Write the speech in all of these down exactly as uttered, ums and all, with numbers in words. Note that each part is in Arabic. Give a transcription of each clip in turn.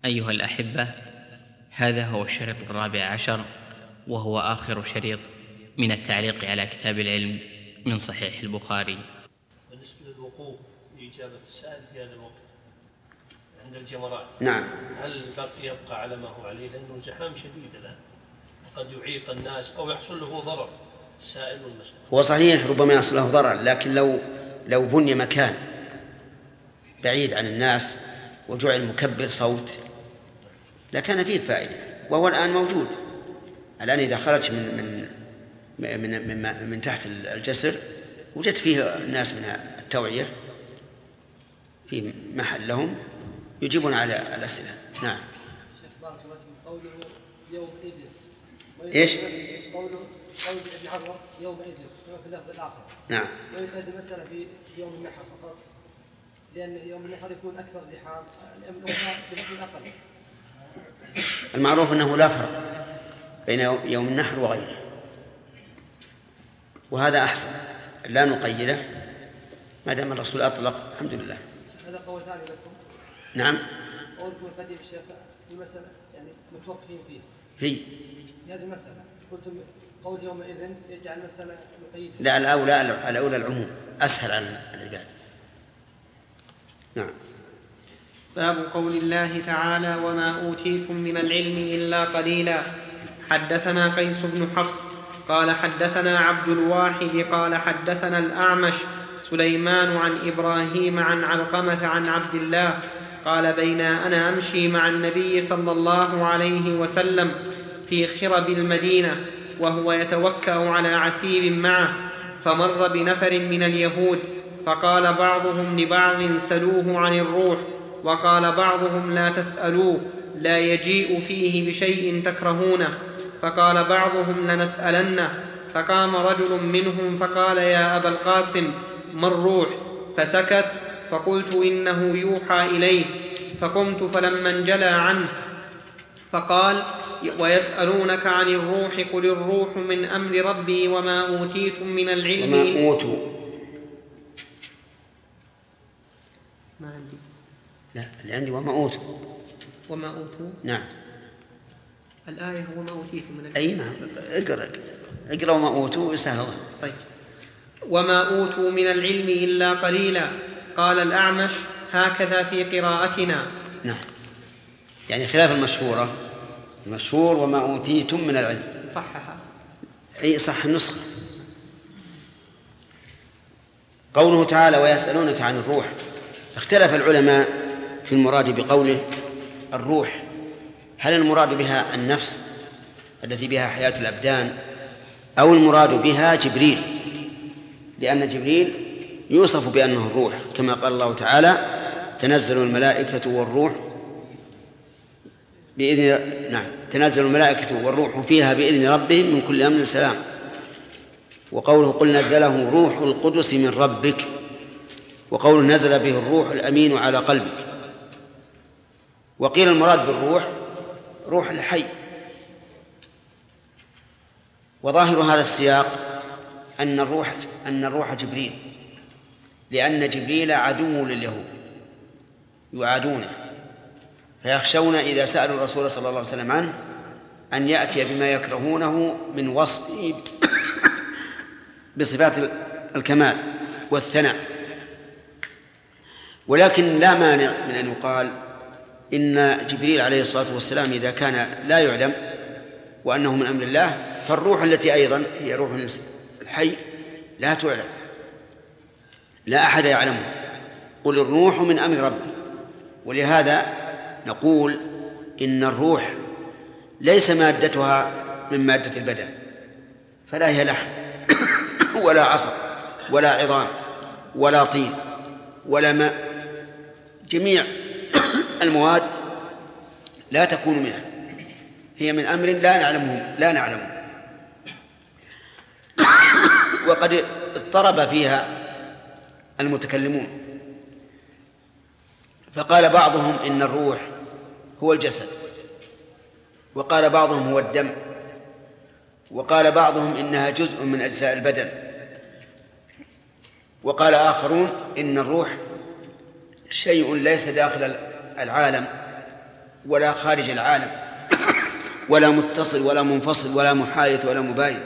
أيها الأحبة، هذا هو الشريط الرابع عشر، وهو آخر شريط من التعليق على كتاب العلم من صحيح البخاري. بالنسبة للوقوف لإجابة السائل في هذا الوقت عند الجمرات، نعم، هل بقي يبقى على ما هو عليه؟ لأنه زحام شديد الآن قد يعيق الناس أو يحصل له ضرر سائل والمسؤول. هو صحيح ربما يحصل له ضرر، لكن لو لو بني مكان بعيد عن الناس وجعل مكبر صوت لكان فيه فائدة، وهو الآن موجود. الآن إذا خرج من من من من, من تحت الجسر وجدت فيه الناس من التوعية في محل لهم يجيبون على الأسئلة. نعم. قوله يومئذ إيش؟ قوله قول ابن عمر يومئذ في اللفظ الآخر. نعم. ويقيد المسألة في يوم النحر فقط، لأن يوم النحر يكون أكثر زحام، لأنه في لفظ أقل. المعروف أنه لا فرق بين يوم النحر وغيره، وهذا أحسن، لا نقيده ما دام الرسول أطلق. الحمد لله. هذا قول ثاني لكم. نعم. قولكم القديم الشيخ في المسألة يعني متوقفين فيه في في هذه المسألة، قلتم قول يومئذ يجعل المسألة مقيدة. لا، الأولى الأولى العموم أسهل على العباد. نعم. باب قول الله تعالى: وما أوتيتم من العلم إلا قليلا. حدثنا قيس بن حفص قال حدثنا عبد الواحد قال حدثنا الأعمش سليمان عن إبراهيم عن علقمة عن عبد الله قال: بينا أنا أمشي مع النبي صلى الله عليه وسلم في خرب المدينة وهو يتوكأ على عسير معه، فمر بنفر من اليهود، فقال بعضهم لبعض: سلوه عن الروح، وقال بعضهم: لا تسألوه، لا يجيء فيه بشيء تكرهونه. فقال بعضهم: لنسألنه. فقام رجل منهم فقال: يا أبا القاسم، ما الروح؟ فسكت، فقلت: إنه يوحى إليه. فقمت فلما انجلى عنه فقال: ويسألونك عن الروح، قل الروح من أمر ربي وما أوتيتم من العلم. وما أوتوا ما عندي. لا، اللي عندي وما أوتوا. وما أوتوا. نعم. الآية هو ما أوتيتم من العلم. أي نعم. اقرأ اقرأ وما أوتوا سهل. طيب. وما أوتوا من العلم إلا قليلا. قال الأعمش: هكذا في قراءتنا. نعم، يعني خلاف المشهورة. المشهور وما أوتيتم من العلم. صحها. أي صح النسخة. قوله تعالى: ويسألونك عن الروح، اختلف العلماء في المراد بقوله الروح، هل المراد بها النفس التي بها حياة الأبدان، أو المراد بها جبريل، لأن جبريل يوصف بأنه الروح، كما قال الله تعالى: تنزل الملائكة والروح بإذن نعم تنزل الملائكة والروح فيها بإذن ربهم من كل أمر سلام. وقوله: قل نزله روح القدس من ربك، وقوله: نزل به الروح الأمين على قلبك. وقيل المراد بالروح روح الحي. وظاهر هذا السياق أن الروح أن الروح جبريل، لأن جبريل عدو لليهود يعادونه، فيخشون إذا سألوا الرسول صلى الله عليه وسلم عنه أن يأتي بما يكرهونه من وصفه بصفات الكمال والثناء. ولكن لا مانع من أن يقال إن جبريل عليه الصلاة والسلام إذا كان لا يعلم وأنه من أمر الله، فالروح التي أيضا هي روح الحي لا تعلم، لا أحد يعلمها. قل الروح من أمر ربي. ولهذا نقول إن الروح ليس مادتها من مادة البدن، فلا هي لحم ولا عصب ولا عظام ولا طين ولا ماء، جميع المواد لا تكون منها، هي من أمر لا نعلمه لا نعلمه وقد اضطرب فيها المتكلمون، فقال بعضهم إن الروح هو الجسد، وقال بعضهم هو الدم، وقال بعضهم إنها جزء من أجزاء البدن، وقال آخرون إن الروح شيء ليس داخل العالم ولا خارج العالم ولا متصل ولا منفصل ولا محايد ولا مباين.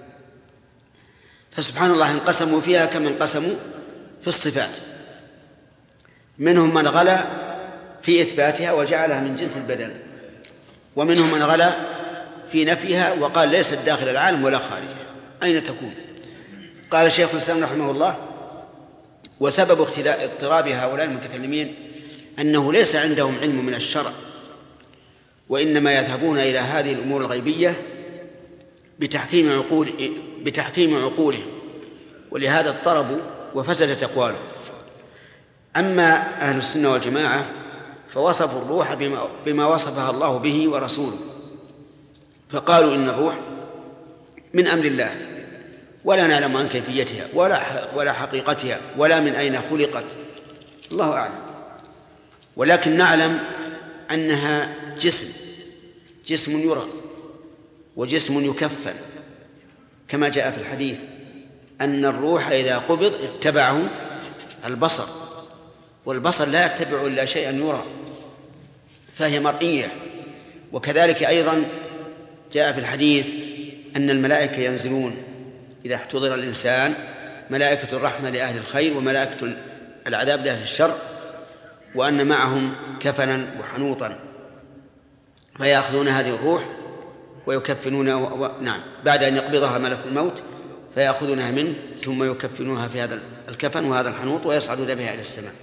فسبحان الله انقسموا فيها كما انقسموا في الصفات. منهم من غلا في إثباتها وجعلها من جنس البدن، ومنهم من غلا في نفيها وقال ليست داخل العالم ولا خارجه. أين تكون؟ قال شيخ الإسلام رحمه الله: وسبب اضطراب هؤلاء المتكلمين أنه ليس عندهم علم من الشرع، وإنما يذهبون إلى هذه الأمور الغيبية بتحكيم عقول بتحكيم عقولهم، ولهذا اضطربوا وفسدت أقوالهم. أما أهل السنة والجماعة فوصفوا الروح بما, بما وصفها الله به ورسوله، فقالوا إن الروح من أمر الله، ولا نعلم عن كيفيتها ولا ولا حقيقتها ولا من أين خلقت، الله أعلم، ولكن نعلم أنها جسم جسم يرى وجسم يكفن، كما جاء في الحديث أن الروح إذا قبض اتبعه البصر، والبصر لا يتبع إلا شيئا يرى، فهي مرئية. وكذلك أيضا جاء في الحديث أن الملائكة ينزلون إذا احتضر الإنسان، ملائكة الرحمة لأهل الخير وملائكة العذاب لأهل الشر، وأن معهم كفنا وحنوطا، فيأخذون هذه الروح ويكفنون و... نعم بعد أن يقبضها ملك الموت فيأخذونها منه ثم يكفنوها في هذا الكفن وهذا الحنوط ويصعدون بها إلى السماء.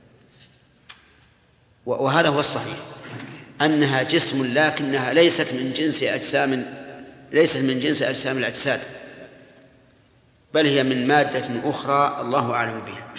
وهذا هو الصحيح، أنها جسم لكنها ليست من جنس أجسام ليست من جنس أجسام الأجساد، بل هي من مادة أخرى الله أعلم بها.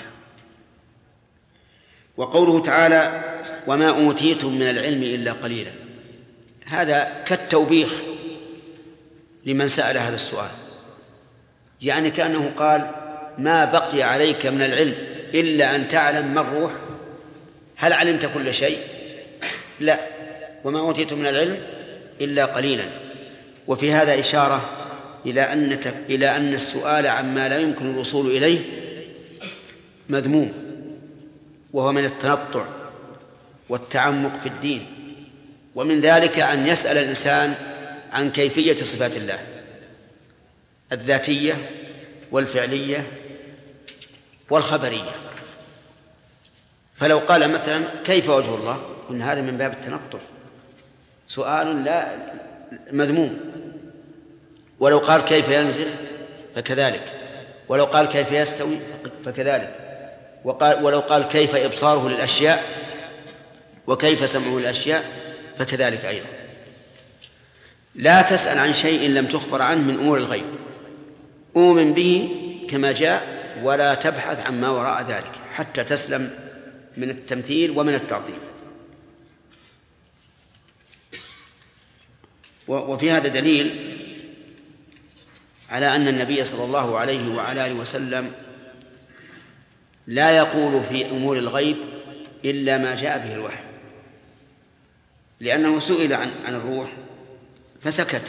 وقوله تعالى: وما أوتيتم من العلم إلا قليلا، هذا كالتوبيخ لمن سأل هذا السؤال، يعني كأنه قال: ما بقي عليك من العلم إلا أن تعلم ما الروح؟ هل علمت كل شيء؟ لا، وما أوتيتم من العلم إلا قليلا. وفي هذا إشارة إلى أن إلى أن السؤال عما لا يمكن الوصول إليه مذموم، وهو من التنطع والتعمق في الدين. ومن ذلك أن يسأل الإنسان عن كيفية صفات الله الذاتية والفعلية والخبرية. فلو قال مثلا: كيف وجه الله؟ قلنا هذا من باب التنطع، سؤال لا مذموم. ولو قال: كيف ينزل؟ فكذلك. ولو قال: كيف يستوي؟ فكذلك. وقال ولو قال: كيف إبصاره للأشياء؟ وكيف سمعه للأشياء؟ فكذلك أيضا. لا تسأل عن شيء لم تخبر عنه من أمور الغيب، أؤمن به كما جاء ولا تبحث عن ما وراء ذلك حتى تسلم من التمثيل ومن التعطيل. وفي هذا دليل على أن النبي صلى الله عليه وعلى آله وسلم لا يقول في أمور الغيب إلا ما جاء به الوحي، لأنه سئل عن عن الروح فسكت.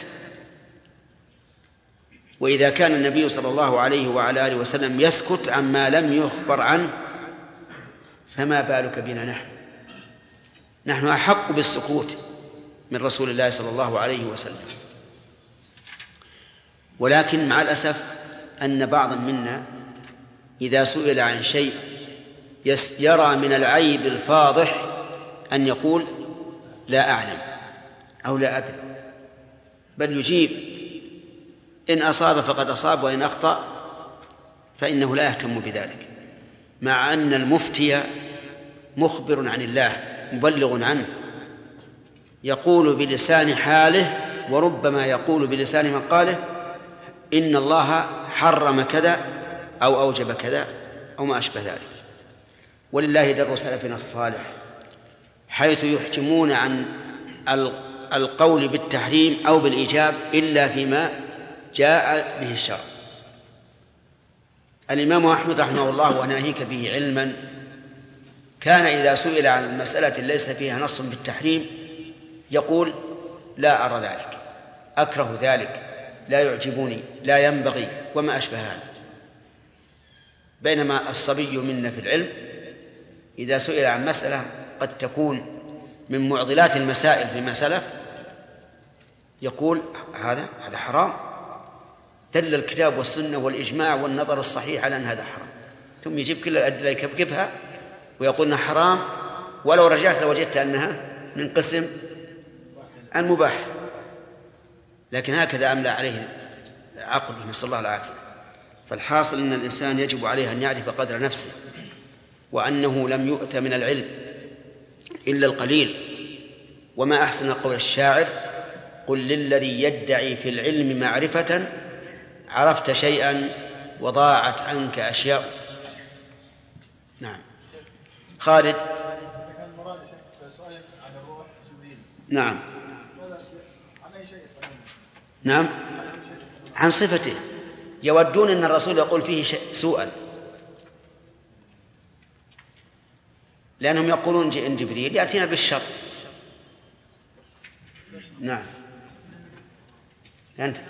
وإذا كان النبي صلى الله عليه وعلى آله وسلم يسكت عما لم يخبر عنه فما بالك بنا نحن نحن أحق بالسكوت من رسول الله صلى الله عليه وسلم. ولكن مع الأسف أن بعضا منا إذا سئل عن شيء يرى من العيب الفاضح أن يقول: لا أعلم أو لا أدري، بل يجيب إن أصاب فقد أصاب وإن أخطأ فإنه لا يهتم بذلك، مع أن المفتي مخبر عن الله مبلغ عنه، يقول بلسان حاله وربما يقول بلسان مقاله إن الله حرم كذا أو أوجب كذا أو ما أشبه ذلك. ولله در سلفنا الصالح حيث يحجمون عن القول بالتحريم أو بالإيجاب إلا فيما جاء به الشرع. الإمام أحمد رحمه الله وناهيك به علما كان إذا سئل عن مسألة ليس فيها نص بالتحريم يقول: لا أرى ذلك، أكره ذلك، لا يعجبني، لا ينبغي، وما أشبه هذا. بينما الصبي منا في العلم إذا سئل عن مسألة قد تكون من معضلات المسائل فيما سلف يقول هذا هذا حرام، دل الكتاب والسنة والإجماع والنظر الصحيح على أن هذا حرام، ثم يجيب كل الأدلة يكبكبها ويقول أنها حرام، ولو رجعت لوجدت أنها من قسم المباح. لكن هكذا أملى عليه عقله، نسأل الله العافية. فالحاصل أن الإنسان يجب عليه أن يعرف قدر نفسه، وأنه لم يؤت من العلم إلا القليل. وما أحسن قول الشاعر: قل للذي يدعي في العلم معرفة عرفت شيئا وضاعت عنك أشياء. نعم. خالد. نعم. نعم، عن صفته. يودون أن الرسول يقول فيه سوءا، لأنهم يقولون إن جبريل يأتينا بالشر. نعم. أنت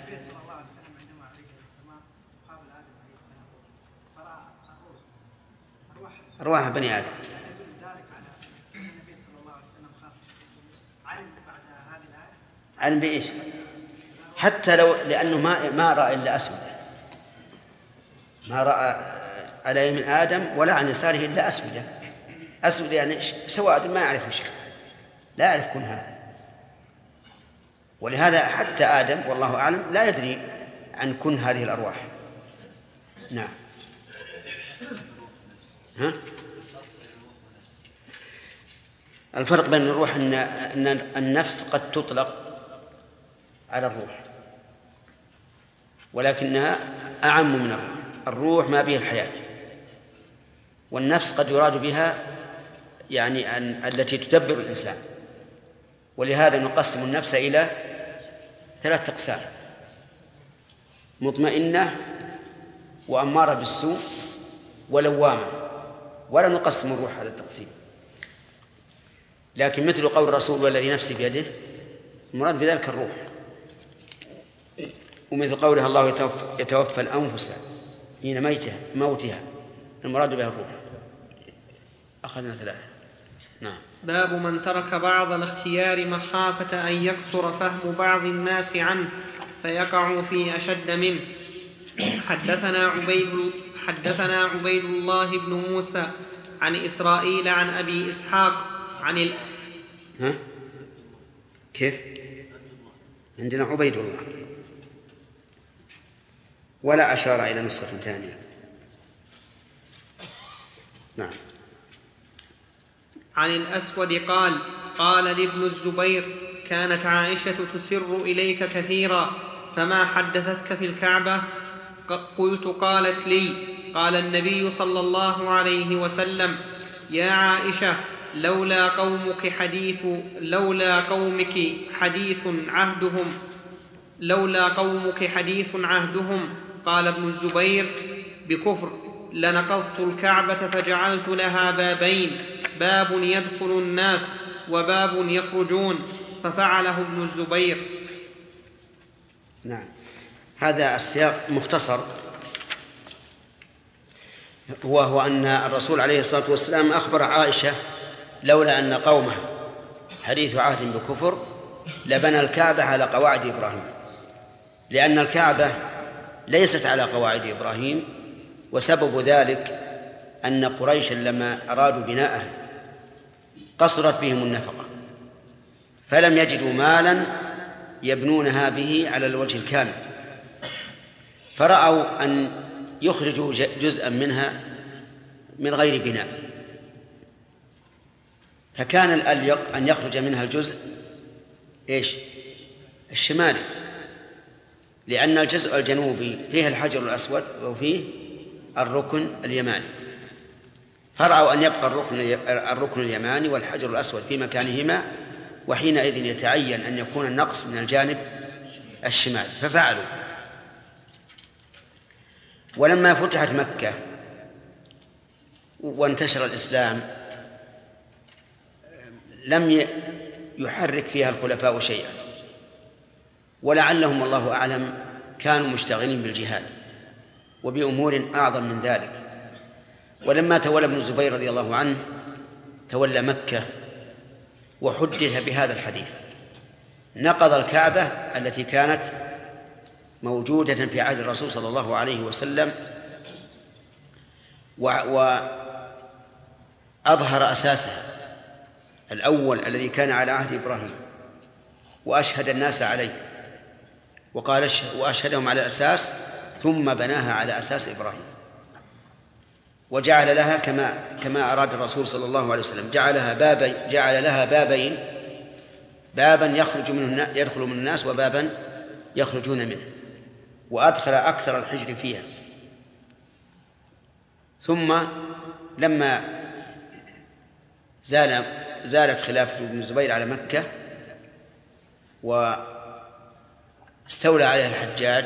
أرواح بني آدم. علم بإيش؟ حتى لو لأنه ما ما رأى إلا أسود، ما رأى على يمين آدم ولا عن يساره إلا أسود. أسود يعني سواد ما يعرف شيء، لا يعرف كنها. ولهذا حتى آدم والله أعلم لا يدري عن كن هذه الأرواح. نعم. ها؟ الفرق بين الروح أن أن النفس قد تطلق على الروح، ولكنها أعم من الروح. الروح ما به الحياة، والنفس قد يراد بها يعني أن التي تدبر الإنسان. ولهذا نقسم النفس إلى ثلاث أقسام: مطمئنة، وأمارة بالسوء، ولوامة. ولا نقسم الروح هذا التقسيم. لكن مثل قول الرسول والذي نفسي بيده، المراد بذلك الروح. ومثل قولها الله يتوفى, يتوفى الأنفس حين ميتها موتها، المراد بها الروح. أخذنا ثلاثة. نعم. باب من ترك بعض الاختيار مخافة أن يكسر فهم بعض الناس عنه فيقع في أشد منه. حدثنا عبيد حدثنا عبيد الله بن موسى عن إسرائيل عن أبي إسحاق عن ال... ها؟ كيف؟ عندنا عبيد الله ولا أشار إلى نسخة ثانية. نعم. عن الأسود قال: قال لابن الزبير: كانت عائشة تسر إليك كثيرا، فما حدثتك في الكعبة؟ قلت: قالت لي: قال النبي صلى الله عليه وسلم: يا عائشة، لولا قومك حديث لولا قومك حديث عهدهم لولا قومك حديث عهدهم. قال ابن الزبير: بكفر لنقضت الكعبة فجعلت لها بابين، باب يدخل الناس وباب يخرجون، ففعله ابن الزبير. نعم. هذا السياق مختصر، وهو أن الرسول عليه الصلاة والسلام أخبر عائشة لولا أن قومها حديث عهد بكفر لبنى الكعبة على قواعد إبراهيم، لأن الكعبة ليست على قواعد إبراهيم، وسبب ذلك أن قريشا لما أرادوا بناءها قصرت بهم النفقة، فلم يجدوا مالا يبنونها به على الوجه الكامل، فرأوا أن يخرجوا جزءا منها من غير بناء، فكان الأليق أن يخرج منها الجزء إيش؟ الشمالي، لأن الجزء الجنوبي فيه الحجر الأسود وفيه الركن اليماني، فرأوا أن يبقى الركن الركن اليماني والحجر الأسود في مكانهما، وحينئذ يتعين أن يكون النقص من الجانب الشمالي، ففعلوا. ولما فتحت مكة وانتشر الإسلام لم يحرك فيها الخلفاء شيئا، ولعلهم الله أعلم كانوا مشتغلين بالجهاد وبأمور أعظم من ذلك. ولما تولى ابن الزبير رضي الله عنه تولى مكة وحدث بهذا الحديث نقض الكعبة التي كانت موجودة في عهد الرسول صلى الله عليه وسلم، وأظهر أساسها الأول الذي كان على عهد إبراهيم، وأشهد الناس عليه وقال وأشهدهم على الأساس، ثم بناها على أساس إبراهيم، وجعل لها كما كما أراد الرسول صلى الله عليه وسلم، جعلها بابي جعل لها بابين، بابا يخرج منه يدخل من الناس وبابا يخرجون منه، وأدخل أكثر الحجر فيها. ثم لما زال زالت خلافة ابن الزبير على مكة واستولى عليها الحجاج،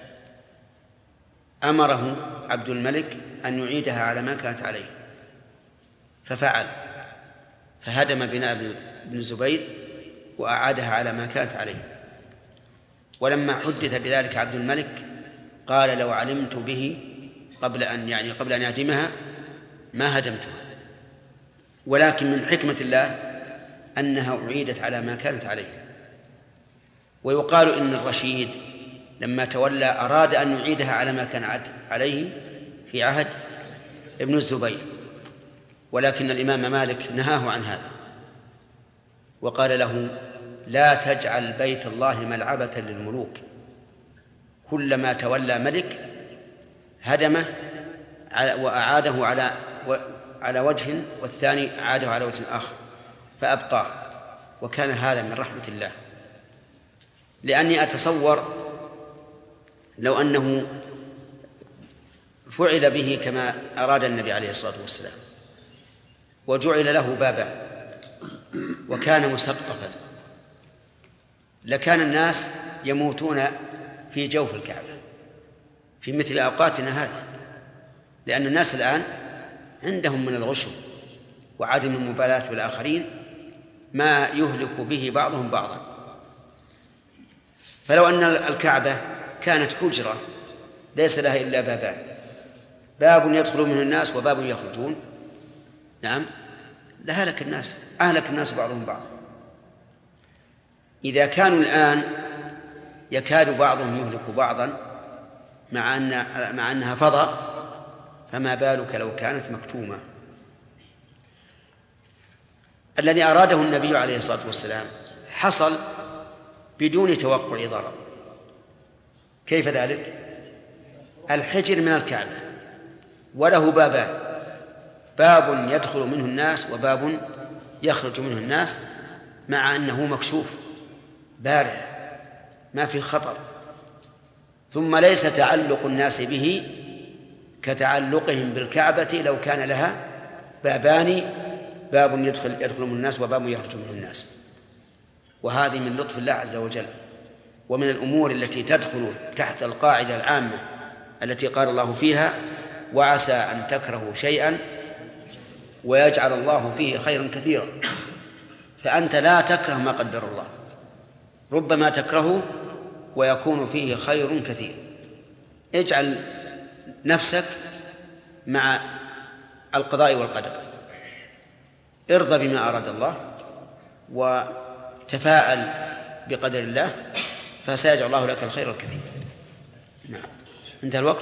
أمره عبد الملك أن يعيدها على ما كانت عليه، ففعل، فهدم بناء ابن الزبير وأعادها على ما كانت عليه. ولما حدث بذلك عبد الملك قال لو علمت به قبل أن يعني قبل أن يهدمها ما هدمتها، ولكن من حكمة الله أنها أعيدت على ما كانت عليه. ويقال إن الرشيد لما تولى أراد أن يعيدها على ما كان عليه في عهد ابن الزبير، ولكن الإمام مالك نهاه عن هذا وقال له لا تجعل بيت الله ملعبة للملوك، كلما تولى ملك هدمه وأعاده على على وجه والثاني أعاده على وجه آخر فأبقاه، وكان هذا من رحمة الله. لأني أتصور لو أنه فعل به كما أراد النبي عليه الصلاة والسلام وجعل له بابا وكان مسقفا لكان الناس يموتون في جوف الكعبة في مثل أوقاتنا هذه، لأن الناس الآن عندهم من الغشم وعدم المبالاة بالآخرين ما يهلك به بعضهم بعضا. فلو أن الكعبة كانت حجرة ليس لها إلا بابان، باب يدخل منه الناس وباب يخرجون، نعم لهلك الناس أهلك الناس بعضهم بعضا. إذا كانوا الآن يكاد بعضهم يهلك بعضا مع أن مع أنها فضاء، فما بالك لو كانت مكتومة. الذي أراده النبي عليه الصلاة والسلام حصل بدون توقع ضرر. كيف ذلك؟ الحجر من الكعبة وله بابان، باب يدخل منه الناس وباب يخرج منه الناس، مع أنه مكشوف بارع ما في خطر. ثم ليس تعلق الناس به كتعلقهم بالكعبة لو كان لها بابان، باب يدخل يدخل منه الناس وباب يخرج منه الناس. وهذه من لطف الله عز وجل، ومن الأمور التي تدخل تحت القاعدة العامة التي قال الله فيها وعسى أن تكرهوا شيئا ويجعل الله فيه خيرا كثيرا. فأنت لا تكره ما قدر الله، ربما تكرهه ويكون فيه خير كثير. اجعل نفسك مع القضاء والقدر، ارضى بما أراد الله وتفاءل بقدر الله، فسيجعل الله لك الخير الكثير. نعم، انتهى الوقت.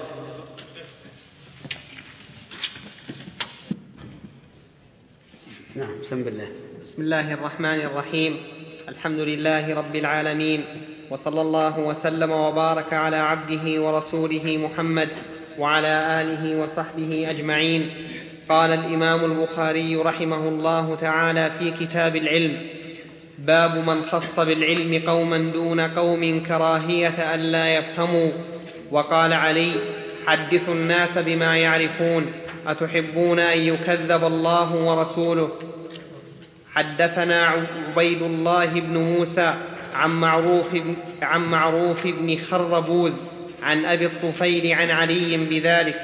نعم، بسم الله. بسم الله الرحمن الرحيم. الحمد لله رب العالمين، وصلى الله وسلم وبارك على عبده ورسوله محمد وعلى آله وصحبه أجمعين. قال الإمام البخاري رحمه الله تعالى في كتاب العلم: باب من خص بالعلم قوما دون قوم كراهية أن لا يفهموا. وقال علي: حدثوا الناس بما يعرفون، أتحبون أن يكذب الله ورسوله؟ حدثنا عبيد الله بن موسى عن معروف, عن معروف بن خربوذ عن أبي الطفيل عن علي بذلك.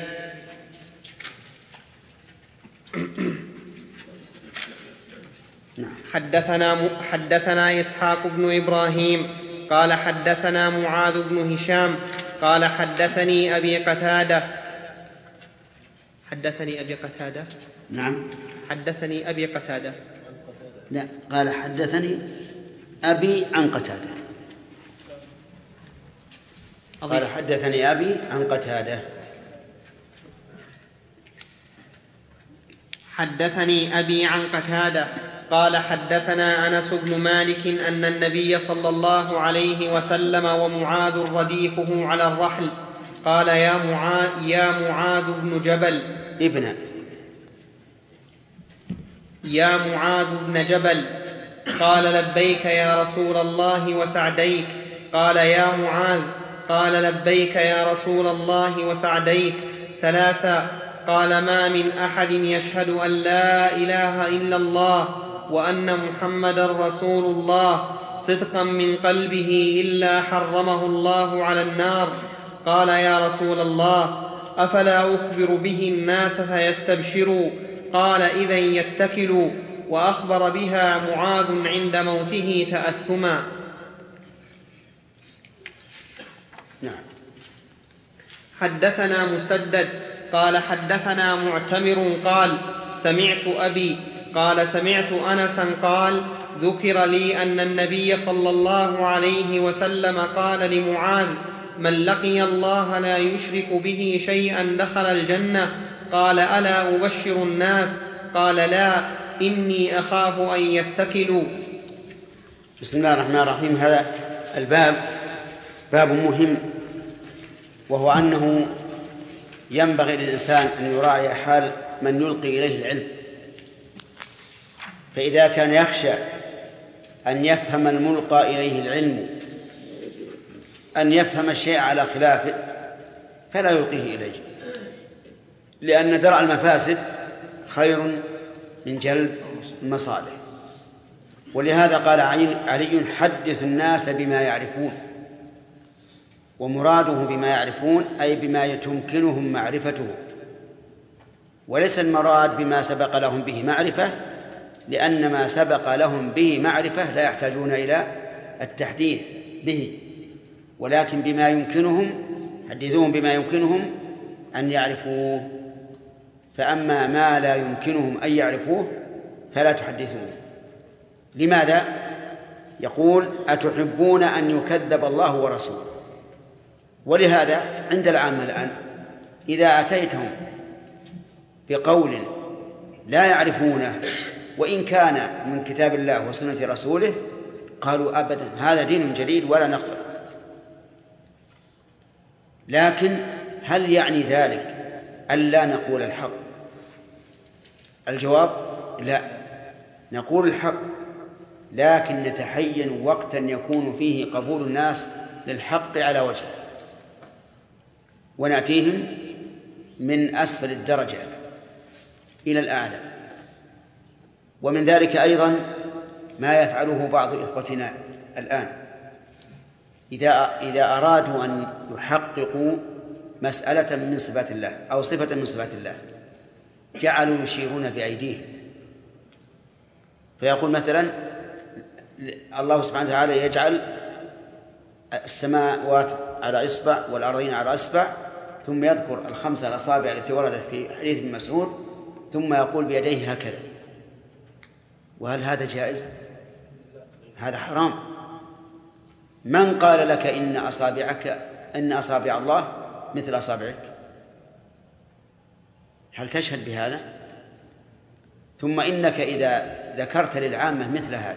حدثنا, حدثنا إسحاق بن إبراهيم قال حدثنا معاذ بن هشام قال حدثني أبي قتادة حدثني أبي قتادة نعم حدثني أبي قتادة لا، قال حدثني أبي عن قتادة. قال حدثني أبي عن قتادة. حدثني أبي عن قتادة قال حدثنا أنس بن مالك أن النبي صلى الله عليه وسلم ومعاذ رديفه على الرحل قال يا معاذ, يا معاذ بن جبل ابن يا معاذ بن جبل قال لبيك يا رسول الله وسعديك. قال يا معاذ. قال لبيك يا رسول الله وسعديك ثلاثا. قال ما من أحد يشهد أن لا إله إلا الله وأن محمدا رسول الله صدقا من قلبه إلا حرمه الله على النار. قال يا رسول الله أفلا أخبر به الناس فيستبشروا؟ قال إذن يتكلوا. وأخبر بها معاذ عند موته تأثما. نعم. حدثنا مسدد قال حدثنا معتمر قال سمعت أبي قال سمعت أنسا قال ذكر لي أن النبي صلى الله عليه وسلم قال لمعاذ من لقي الله لا يشرك به شيئا دخل الجنة. قال ألا أبشر الناس؟ قال لا إني أخاف أن يتكلوا. بسم الله الرحمن الرحيم. هذا الباب باب مهم، وهو أنه ينبغي للإنسان أن يراعي حال من يلقي إليه العلم، فإذا كان يخشى أن يفهم الملقى إليه العلم أن يفهم الشيء على خلافه فلا يلقيه إليه، لأن درء المفاسد خير من جلب المصالح. ولهذا قال علي حدث الناس بما يعرفون، ومراده بما يعرفون أي بما يتمكنهم معرفته، وليس المراد بما سبق لهم به معرفة، لأن ما سبق لهم به معرفة لا يحتاجون إلى التحديث به، ولكن بما يمكنهم حدثوهم بما يمكنهم أن يعرفوه. فأما ما لا يمكنهم أن يعرفوه فلا تحدثوه. لماذا؟ يقول أتحبون أن يكذب الله ورسوله. ولهذا عند العامة الآن إذا أتيتهم بقول لا يعرفونه وإن كان من كتاب الله وسنة رسوله قالوا أبدا هذا دين جديد ولا نقبل. لكن هل يعني ذلك ألا نقول الحق؟ الجواب لا، نقول الحق، لكن نتحين وقتا يكون فيه قبول الناس للحق على وجهه، ونأتيهم من أسفل الدرجة إلى الأعلى. ومن ذلك أيضا ما يفعله بعض إخوتنا الآن إذا إذا أرادوا أن يحققوا مسألة من صفات الله أو صفة من صفات الله جعلوا يشيرون بأيديهم، فيقول مثلا الله سبحانه وتعالى يجعل السماوات على إصبع والأرضين على إصبع، ثم يذكر الخمسة الأصابع التي وردت في حديث ابن مسعود، ثم يقول بيديه هكذا. وهل هذا جائز؟ هذا حرام. من قال لك إن أصابعك إن أصابع الله مثل أصابعك؟ هل تشهد بهذا؟ ثم إنك إذا ذكرت للعامة مثل هذا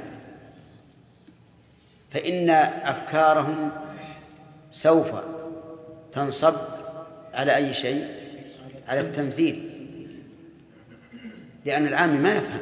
فإن أفكارهم سوف تنصب على أي شيء؟ على التمثيل، لأن العام ما يفهم.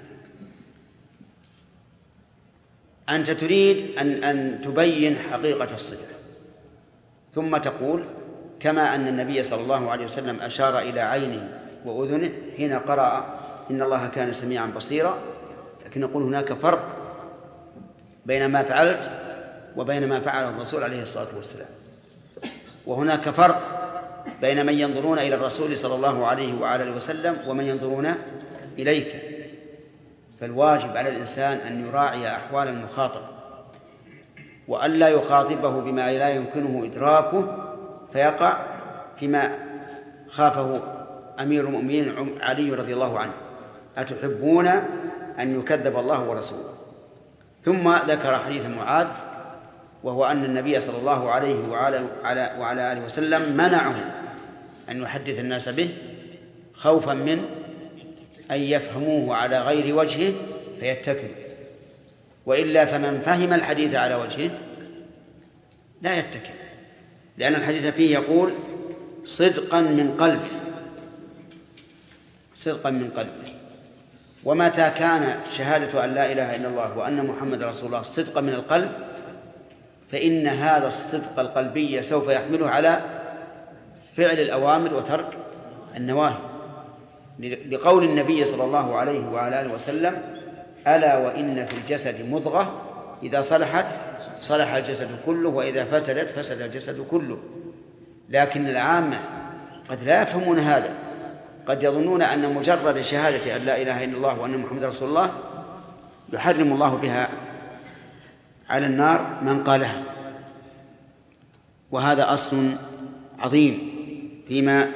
أنت تريد أن, أن تبين حقيقة الصفة، ثم تقول كما أن النبي صلى الله عليه وسلم أشار إلى عينه وأذنه حين قرأ إن الله كان سميعا بصيرا، لكن نقول هناك فرق بين ما فعلت وبين ما فعل الرسول عليه الصلاة والسلام، وهناك فرق بين من ينظرون إلى الرسول صلى الله عليه وآله وسلم ومن ينظرون إليك. فالواجب على الإنسان أن يراعي أحوال المخاطب، وأن لا يخاطبه بما لا يمكنه إدراكه فيقع فيما خافه أمير المؤمنين علي رضي الله عنه: أتحبون أن يكذب الله ورسوله. ثم ذكر حديث معاذ، وهو أن النبي صلى الله عليه وعلى, وعلى آله وسلم منعه أن يحدث الناس به خوفا من أن يفهموه على غير وجهه فيتكلوا، وإلا فمن فهم الحديث على وجهه لا يتكل، لأن الحديث فيه يقول صدقا من قلبه، صدقا من قلبه. ومتى كان شهادة أن لا إله إلا الله وأن محمد رسول الله صدقا من القلب، فإن هذا الصدق القلبي سوف يحمله على فعل الأوامر وترك النواهي، لقول النبي صلى الله عليه وعلى آله وسلم: ألا وإن في الجسد مضغة إذا صلحت صلح الجسد كله وإذا فسدت فسد الجسد كله. لكن العامة قد لا يفهمون هذا، قد يظنون أن مجرد شهادة أن لا إله إلا الله وأن محمد رسول الله يحرم الله بها على النار من قالها. وهذا أصل عظيم فيما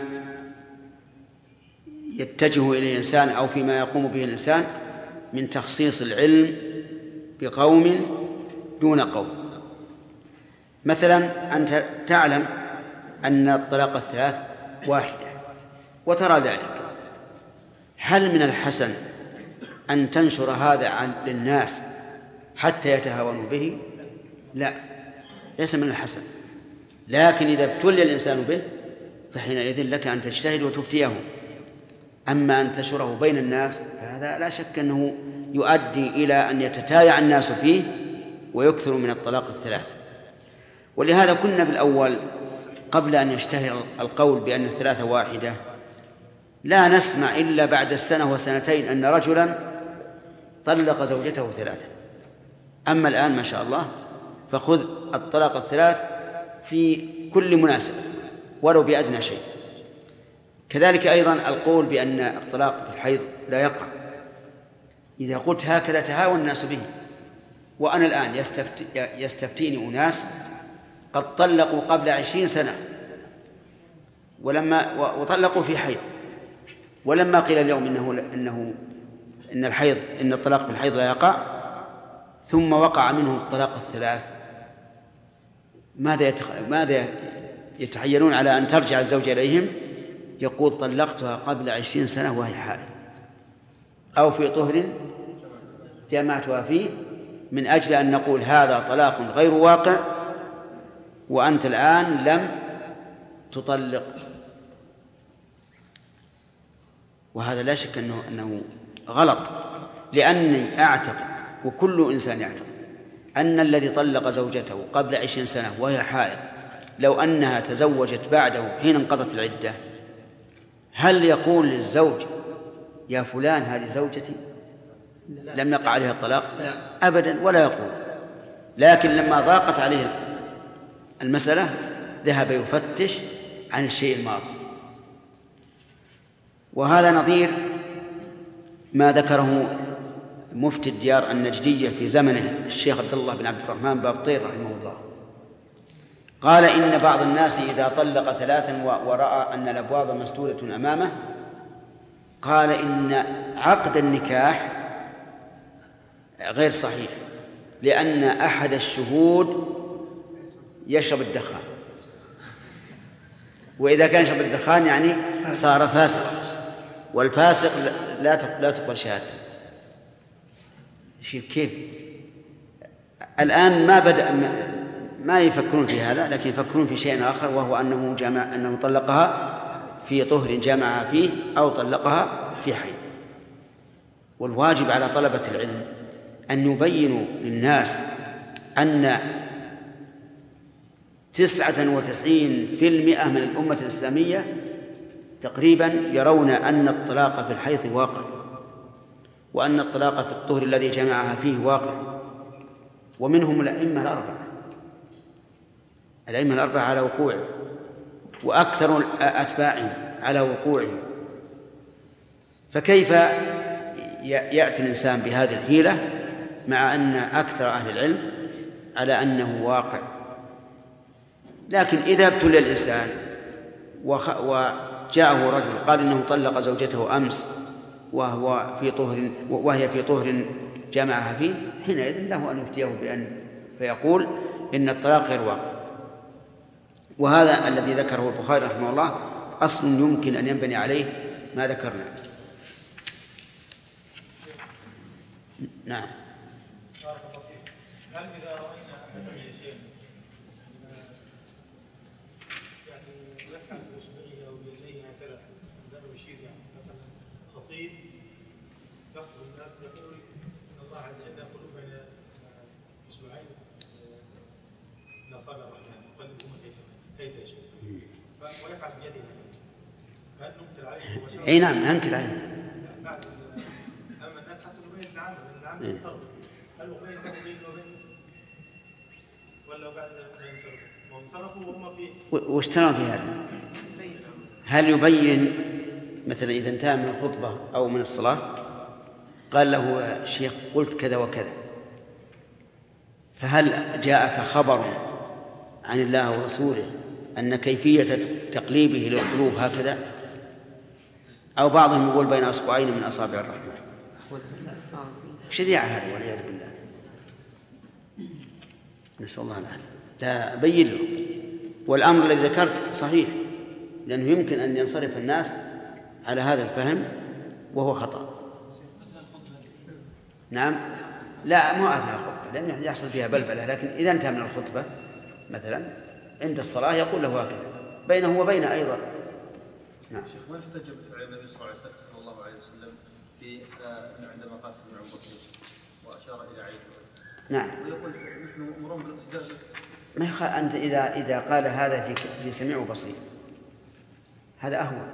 يتجه إليه الإنسان أو فيما يقوم به الإنسان من تخصيص العلم بقوم دون قوم. مثلا أنت تعلم أن الطلاق الثلاث واحدة وترى ذلك، هل من الحسن أن تنشر هذا عن للناس حتى يتهاونوا به؟ لا، ليس من الحسن. لكن إذا ابتلي الإنسان به فحينئذ لك أن تجتهد وتفتيه. أما أن تنشره بين الناس فهذا لا شك أنه يؤدي إلى أن يتتايع الناس فيه ويكثر من الطلاق الثلاث. ولهذا كنا بالأول قبل أن يشتهر القول بأن الثلاثة واحدة لا نسمع إلا بعد السنة وسنتين أن رجلا طلق زوجته ثلاثة. أما الآن ما شاء الله فخذ الطلاق الثلاث في كل مناسبة ولو بأدنى شيء. كذلك أيضا القول بأن الطلاق في الحيض لا يقع، إذا قلت هكذا تهاون الناس به. وأنا الآن يستفتي يستفتيني أناس قد طلقوا قبل عشرين سنة ولما وطلقوا في حيض، ولما قيل اليوم إنه إنه إن الحيض إن الطلاق في الحيض لا يقع ثم وقع منهم الطلاق الثلاث، ماذا يتخ... ماذا يتحيلون على أن ترجع الزوج إليهم؟ يقول طلقتها قبل عشرين سنة وهي حائض أو في طهر جامعتها فيه، من أجل أن نقول هذا طلاق غير واقع وأنت الآن لم تطلق. وهذا لا شك أنه, أنه غلط، لأني أعتقد وكل إنسان يعتقد أن الذي طلق زوجته قبل عشرين سنة وهي حائض لو أنها تزوجت بعده حين انقضت العدة، هل يقول للزوج يا فلان هذه زوجتي؟ لم يقع عليها الطلاق أبدا ولا يقول. لكن لما ضاقت عليه المسألة ذهب يفتش عن الشيء الماضي. وهذا نظير ما ذكره مفتي الديار النجدية في زمنه الشيخ عبد الله بن عبد الرحمن بابطير رحمه الله. قال إن بعض الناس إذا طلق ثلاثا ورأى أن الأبواب مسدودة أمامه قال إن عقد النكاح غير صحيح، لأن أحد الشهود يشرب الدخان، وإذا كان يشرب الدخان يعني صار فاسق، والفاسق لا لا تقبل شهادته. كيف الآن ما بدأ ما يفكرون في هذا، لكن يفكرون في شيء آخر، وهو أنه جامع أنه طلقها في طهر جامعها فيه أو طلقها في حيض. والواجب على طلبة العلم أن يبينوا للناس أن تسعة وتسعين في المئة من الأمة الإسلامية تقريبا يرون أن الطلاق في الحيض واقع، وأن الطلاق في الطهر الذي جمعها فيه واقع. ومنهم الأئمة الأربعة الأئمة الأربعة على وقوعه، وأكثر أتباعهم على وقوعه. فكيف يأتي الإنسان بهذه الحيلة مع أن أكثر أهل العلم على أنه واقع؟ لكن إذا ابتلي الإنسان وجاءه رجل قال إنه طلق زوجته أمس وهو في طهر وهي في طهر جمعها فيه، حينئذ له أن يفتيه بأن فيقول إن الطلاق غير واقع. وهذا الذي ذكره البخاري رحمه الله أصل يمكن أن ينبني عليه ما ذكرنا. نعم. هل إذا رأينا أحد شيء يعني يفعل بإصبعه أو بيديه هكذا عندما يشير، يعني مثلا خطيب يخطب الناس يقول إن الله عز وجل يقول بين إصبعين من أصابع الرحمن يقلبهما كيف يشاء ويفعل بيده، هل ننكر عليه مباشرة؟ أي نعم ننكر عليه. بعد أما الناس حتى بين العامة بين العامة يتصرف، هل هو بين وبين وبين ولا بعد ما ينصرفوا وانصرفوا وهم في واشترى في هذا؟ هل يبين مثلا إذا انتهى من الخطبة أو من الصلاة قال له شيخ قلت كذا وكذا، فهل جاءك خبر عن الله ورسوله أن كيفية تقليبه للقلوب هكذا؟ أو بعضهم يقول بين أصبعين من أصابع الرحمن. شديع هذا والعياذ بالله، نسأل الله العافية. لا بين له. والأمر الذي ذكرت صحيح، لأنه يمكن أن ينصرف الناس على هذا الفهم وهو خطأ. نعم. لا مو أثناء الخطبة لأنه يحصل فيها بلبلة، لكن إذا انتهى من الخطبة مثلا عند الصلاة يقول له هكذا بينه وبينه أيضا. نعم. شيخ ما احتج بفعل النبي صلى الله عليه وسلم في عندما قاس بن عباس وأشار إلى عينه؟ نعم. ويقول نحن مأمورون بالاقتداء. ما يخ... أنت إذا إذا قال هذا في في سميع وبصير هذا أهون،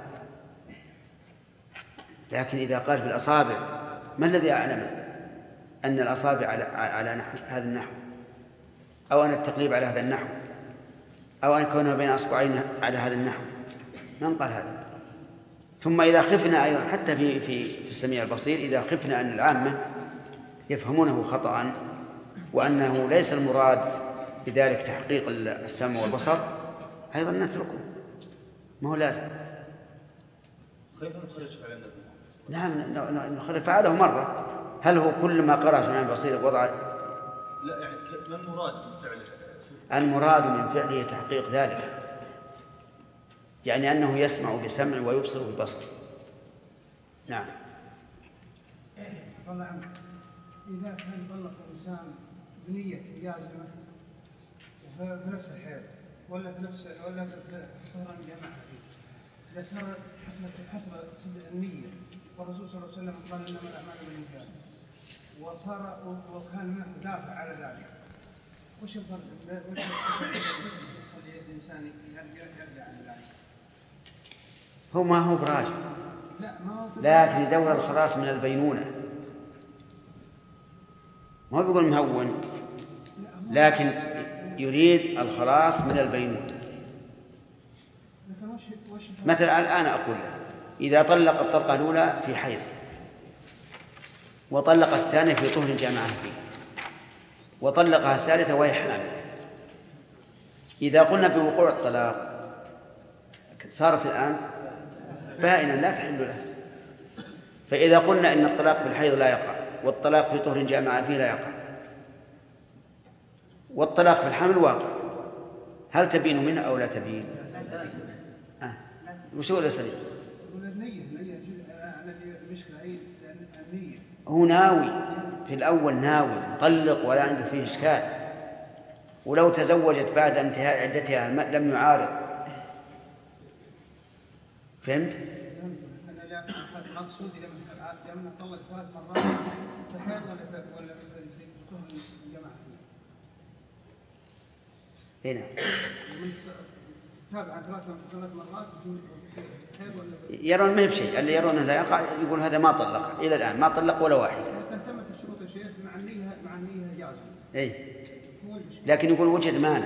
لكن إذا قال في الأصابع ما الذي أعلم أن الأصابع على على نحو هذا النحو، أو أن التقليب على هذا النحو، أو أن كونه بين أصبعين على هذا النحو؟ من قال هذا؟ ثم إذا خفنا أيضا حتى في في في السميع البصير، إذا خفنا أن العامة يفهمونه خطأ وأنه ليس المراد بذلك تحقيق السمع والبصر أيضا نتركه، ما هو لازم. كيف نخرج فعل النبي؟ نعم نخرج فعله مرة. هل هو كل ما قرأ سمع البصير وضع؟ لا، يعني ما المراد من فعله؟ المراد من فعله تحقيق ذلك، يعني أنه يسمع بسمع ويبصر ببصر. نعم. والله عنك إذا كان طلق الإنسان بنية جازمة في نفس الحيض ولا في نفس ولا في طهرا جماعة، إذا صار حسب حسب النية، والرسول صلى الله عليه وسلم قال إنما الأعمال بالنيات، وصار وكان منه دافع على ذلك، وش الفرق؟ وش يخلي الإنسان يرجع يرجع عن ذلك؟ هو ما هو براجع، لكن يدور الخلاص من البينونة. ما هو بيقول مهون، لكن يريد الخلاص من البينونة. مثلا الآن أقول له إذا طلق الطلقة الأولى في حيض وطلق الثانية في طهر جامعة فيه وطلقها الثالثة وهي حامل، إذا قلنا بوقوع الطلاق صارت الآن بائنا لا تحل له. فإذا قلنا إن الطلاق في الحيض لا يقع والطلاق في طهر جامعة فيه لا يقع والطلاق في الحمل واقع، هل تبين منه أو لا تبين؟ آه. وش هو الأسليم؟ هو ناوي في الأول، ناوي مطلق ولا عنده فيه إشكال، ولو تزوجت بعد انتهاء عدتها لم يعارض. فهمت؟ أنا مقصود لما طلق ثلاث مرات في حيض ولا ولا في طهر جماعة؟ هنا تابع ثلاث ثلاث مرات يرون ما هي بشيء، اللي يرونه لا يقع يقول هذا ما طلق إلى الآن، ما طلق ولا واحدة. تمت الشروط الشيخ مع النية مع النية جازمة. إيه، لكن يقول وجد مانع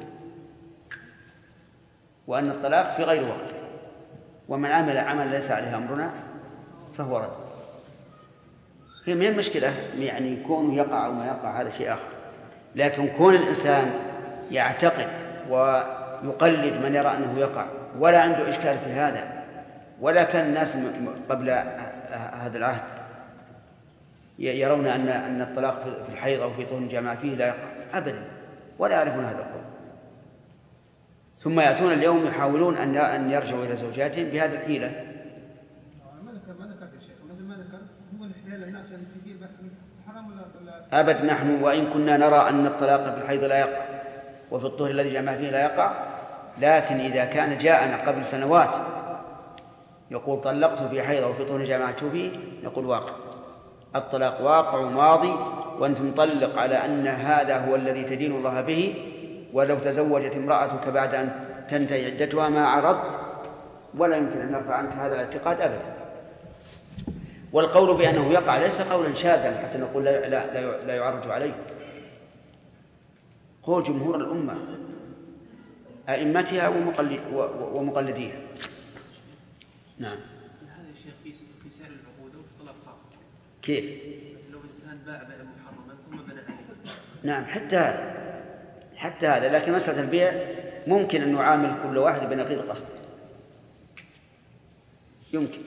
وأن الطلاق في غير وقت، ومن عمل عمل ليس عليه أمرنا فهو رد. هي من المشكلة يعني يكون يقع أو ما يقع هذا شيء آخر، لكن كون الإنسان يعتقد ويقلد من يرى أنه يقع ولا عنده إشكال في هذا، ولا كان الناس قبل هذا العهد يرون أن أن الطلاق في الحيض أو في طهر الجماع فيه لا يقع أبدا، ولا يعرفون هذا القول، ثم يأتون اليوم يحاولون أن أن يرجعوا إلى زوجاتهم بهذه الحيلة. ما ذكر ما ذكر يا شيخ، مثل ما ذكر هو الحيلة الناس يعني كثير حرام ولا أبد. نحن وإن كنا نرى أن الطلاق في الحيض لا يقع وفي الطهر الذي جمع فيه لا يقع، لكن إذا كان جاءنا قبل سنوات يقول طلقته في حيض أو في طهر جمعته فيه، نقول واقع، الطلاق واقع ماضي، وأنت مطلق على أن هذا هو الذي تدين الله به، ولو تزوجت امرأتك بعد أن تنتهي عدتها ما عرضت، ولا يمكن أن نرفع عنك هذا الاعتقاد أبدا. والقول بأنه يقع ليس قولا شاذا حتى نقول لا, لا, لا يعرج عليه، قول جمهور الأمة أئمتها ومقلديها. نعم. هذا يا شيخ في سعر العقود وفي طلب خاص. كيف؟ لو إنسان باع بيع محرما ثم بنى عليه. نعم، حتى هذا حتى هذا لكن مسألة البيع ممكن أن نعامل كل واحد بنقيض قصد، يمكن.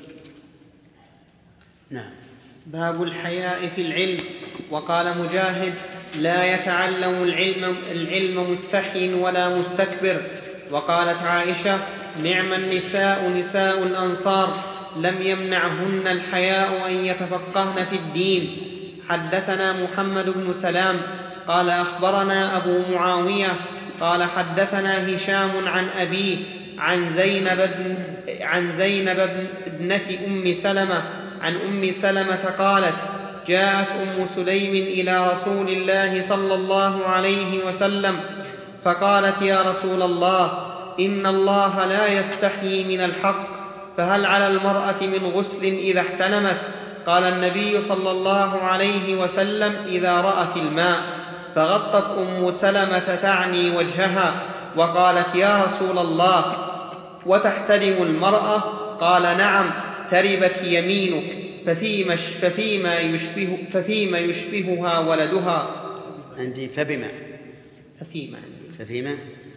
نعم. باب الحياء في العلم. وقال مجاهد: لا يتعلم العلم, العلم مستحي ولا مستكبر. وقالت عائشة: نعم النساء نساء الأنصار لم يمنعهن الحياء أن يتفقهن في الدين. حدثنا محمد بن سلام قال أخبرنا أبو معاوية قال حدثنا هشام عن أبيه عن زينب, بن عن زينب ابنة أم سلمة عن أم سلمة قالت: جاءت أم سليم إلى رسول الله صلى الله عليه وسلم فقالت: يا رسول الله، إن الله لا يستحيي من الحق، فهل على المرأة من غسل إذا احتلمت؟ قال النبي صلى الله عليه وسلم: إذا رأت الماء. فغطت أم سلمة تعني وجهها وقالت: يا رسول الله، وتحتلم المرأة؟ قال: نعم، تربت يمينك. ففيما, ففيما, يشبه ففيما يشبهها ولدها. عندي فبما ففيما عندي ففيما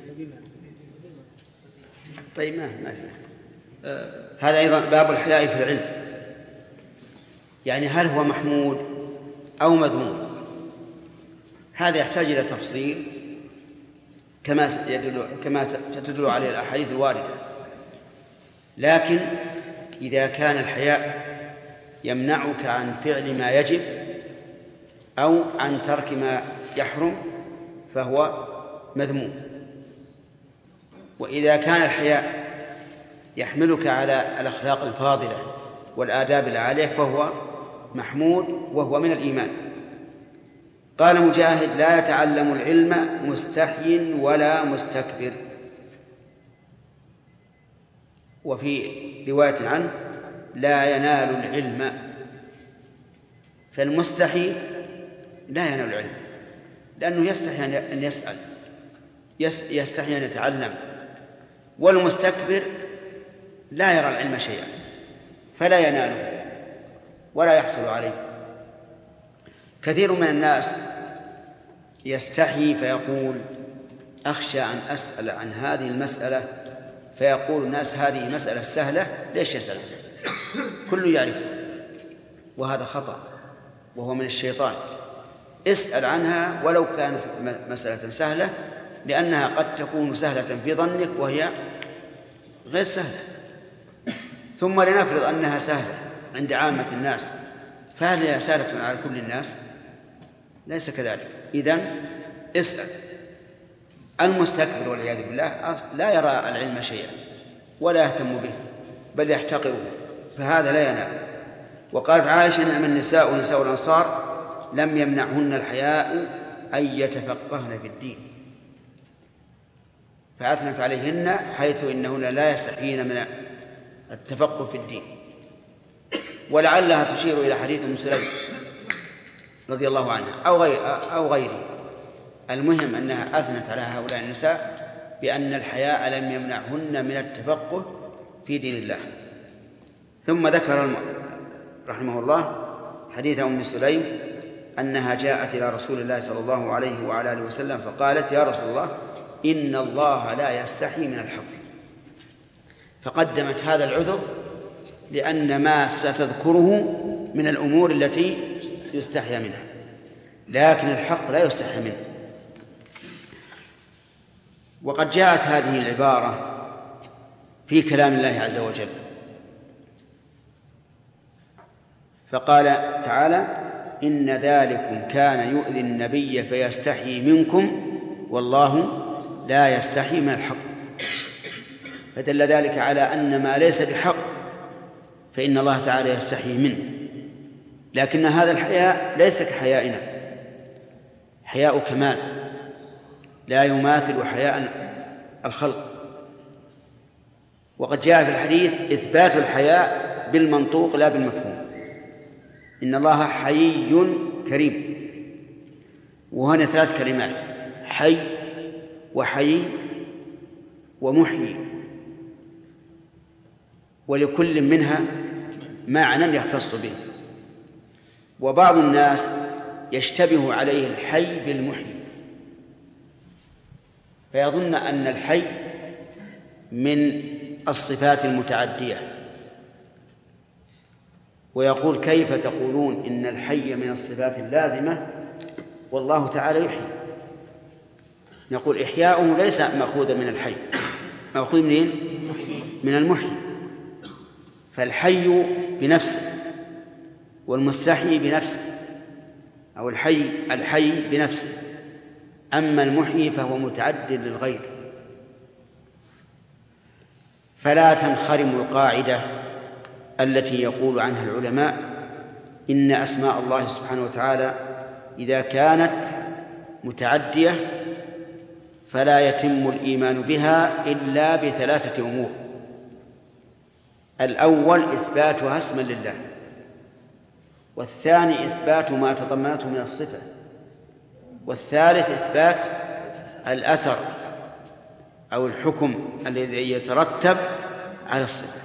طيب ما ما في آه. هذا أيضا باب الحياء في العلم، يعني هل هو محمود أو مذموم؟ هذا يحتاج إلى تفصيل كما يدل كما ستدل عليه الأحاديث الواردة، لكن إذا كان الحياء يمنعك عن فعل ما يجب أو عن ترك ما يحرم فهو مذموم. وإذا كان الحياء يحملك على الأخلاق الفاضلة والآداب العالية فهو محمود وهو من الإيمان. قال مجاهد: لا يتعلم العلم مستحي ولا مستكبر. وفي رواية عنه: لا ينال العلم. فالمستحي لا ينال العلم لأنه يستحي أن يسأل، يستحي أن يتعلم، والمستكبر لا يرى العلم شيئا فلا يناله ولا يحصل عليه. كثير من الناس يستحي فيقول: أخشى أن أسأل عن هذه المسألة، فيقول الناس: هذه مسألة سهلة، ليش يسأل؟ كل يعرفها، وهذا خطأ وهو من الشيطان. اسأل عنها ولو كانت مسألة سهلة، لأنها قد تكون سهلة في ظنك وهي غير سهلة. ثم لنفرض أنها سهلة عند عامة الناس، فهل هي سهلة على كل الناس؟ ليس كذلك. إذن اسأل. المستكبر والعياذ بالله لا يرى العلم شيئا ولا يهتم به بل يحتقره، فهذا لا ينال. وقالت عائشة: نعم النساء نساء الأنصار لم يمنعهن الحياء أن يتفقهن في الدين. فأثنت عليهن حيث إنهن لا يستحيين من التفقه في الدين. ولعلها تشير إلى حديث أم سليم رضي الله عنها أو غير أو غيره. المهم أنها أثنت على هؤلاء النساء بأن الحياء لم يمنعهن من التفقه في دين الله. ثم ذكر رحمه الله حديث أم سليم أنها جاءت إلى رسول الله صلى الله عليه وعلى آله وسلم فقالت: يا رسول الله، إن الله لا يستحي من الحق. فقدمت هذا العذر لأن ما ستذكره من الأمور التي يستحيا منها، لكن الحق لا يستحيا منه. وقد جاءت هذه العبارة في كلام الله عز وجل، فقال تعالى: إن ذلكم كان يؤذي النبي فيستحيي منكم والله لا يستحيي من الحق. فدل ذلك على أن ما ليس بحق فإن الله تعالى يستحيي منه، لكن هذا الحياء ليس كحيائنا، حياء كمال لا يماثل حياء الخلق. وقد جاء في الحديث إثبات الحياء بالمنطوق لا بالمفهوم، إن الله حيي كريم. وهنا ثلاث كلمات: حي وحيي ومحيي، ولكل منها معنى يختص به. وبعض الناس يشتبه عليه الحي بالمحيي، فيظن أن الحي من الصفات المتعدية، ويقول: كيف تقولون إن الحي من الصفات اللازمة والله تعالى يحيي؟ نقول: إحياؤه ليس مأخوذا من الحي، مأخوذ منين؟ من المحيي. فالحي بنفسه والمستحيي بنفسه، أو الحي الحي بنفسه، أما المحيي فهو متعد للغير. فلا تنخرم القاعدة التي يقول عنها العلماء إن أسماء الله سبحانه وتعالى إذا كانت متعدية فلا يتم الإيمان بها إلا بثلاثة أمور: الأول إثباتها اسما لله، والثاني إثبات ما تضمنته من الصفة، والثالث إثبات الأثر أو الحكم الذي يترتب على الصفة.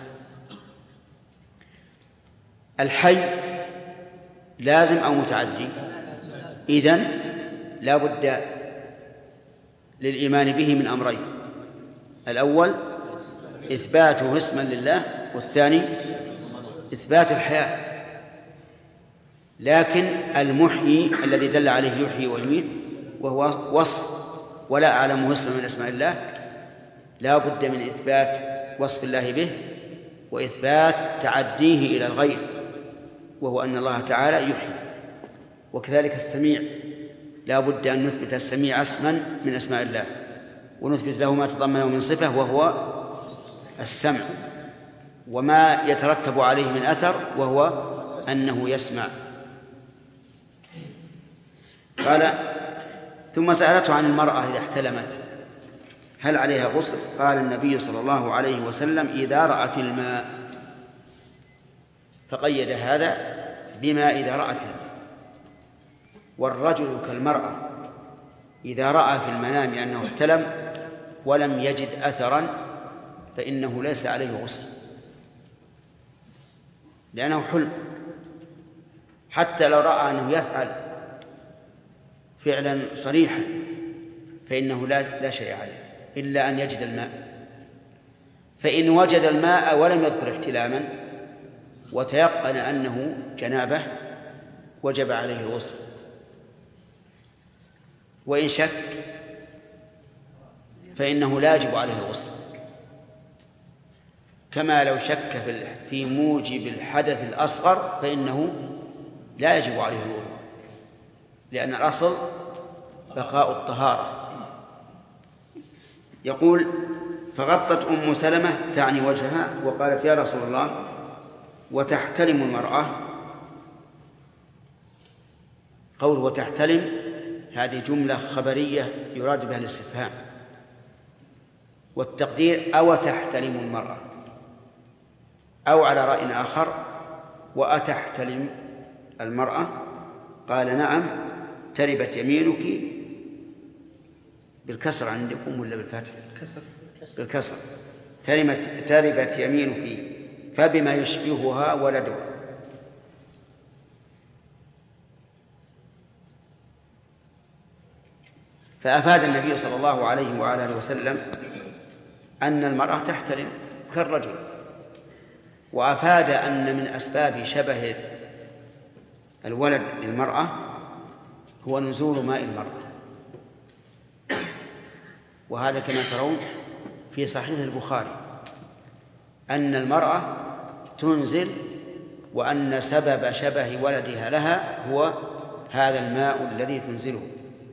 الحي لازم أو متعدي؟ إذن لا بد للإيمان به من أمرين: الأول إثباته اسما لله، والثاني إثبات الحياة. لكن المحيي الذي دل عليه يحيي ويميت وهو وصف ولا أعلمه اسما من أسماء الله، لا بد من إثبات وصف الله به وإثبات تعديه إلى الغير، وهو أن الله تعالى يحيي. وكذلك السميع، لا بد أن نثبت السميع اسما من أسماء الله، ونثبت له ما تضمنه من صفة وهو السمع، وما يترتب عليه من أثر وهو أنه يسمع. قال: ثم سألته عن المرأة إذا احتلمت هل عليها غسل؟ قال النبي صلى الله عليه وسلم: إذا رأت الماء. فقيد هذا بما إذا رأت الماء. والرجل كالمرأة إذا رأى في المنام أنه احتلم ولم يجد أثرا فإنه ليس عليه غسل، لأنه حلم. حتى لو رأى أنه يفعل فعلا صريحا فإنه لا, لا شيء عليه إلا أن يجد الماء. فإن وجد الماء ولم يذكر احتلاما وتيقن أنه جنابه وجب عليه الغسل. وإن شك فإنه لا يجب عليه الغسل، كما لو شك في موجب الحدث الأصغر فإنه لا يجب عليه الوضوء، لأن الأصل بقاء الطهارة. يقول: فغطت أم سلمة تعني وجهها وقالت: يا رسول الله، وتحتلم المرأة؟ قول وتحتلم هذه جملة خبرية يراد بها الاستفهام، والتقدير أو تحتلم المرأة، أو على رأي آخر وأتحتلم المرأة؟ قال: نعم، تربت يمينك بالكسر عندكم ولا بالفتح؟ بالكسر. تربت يمينك فبما يشبهها ولدها. فأفاد النبي صلى الله عليه وعلى آله وسلم أن المرأة تحتلم كالرجل، وأفاد أن من أسباب شبه الولد للمرأة هو نزول ماء المرأة، وهذا كما ترون في صحيح البخاري أن المرأة تنزل، وأن سبب شبه ولدها لها هو هذا الماء الذي تنزله.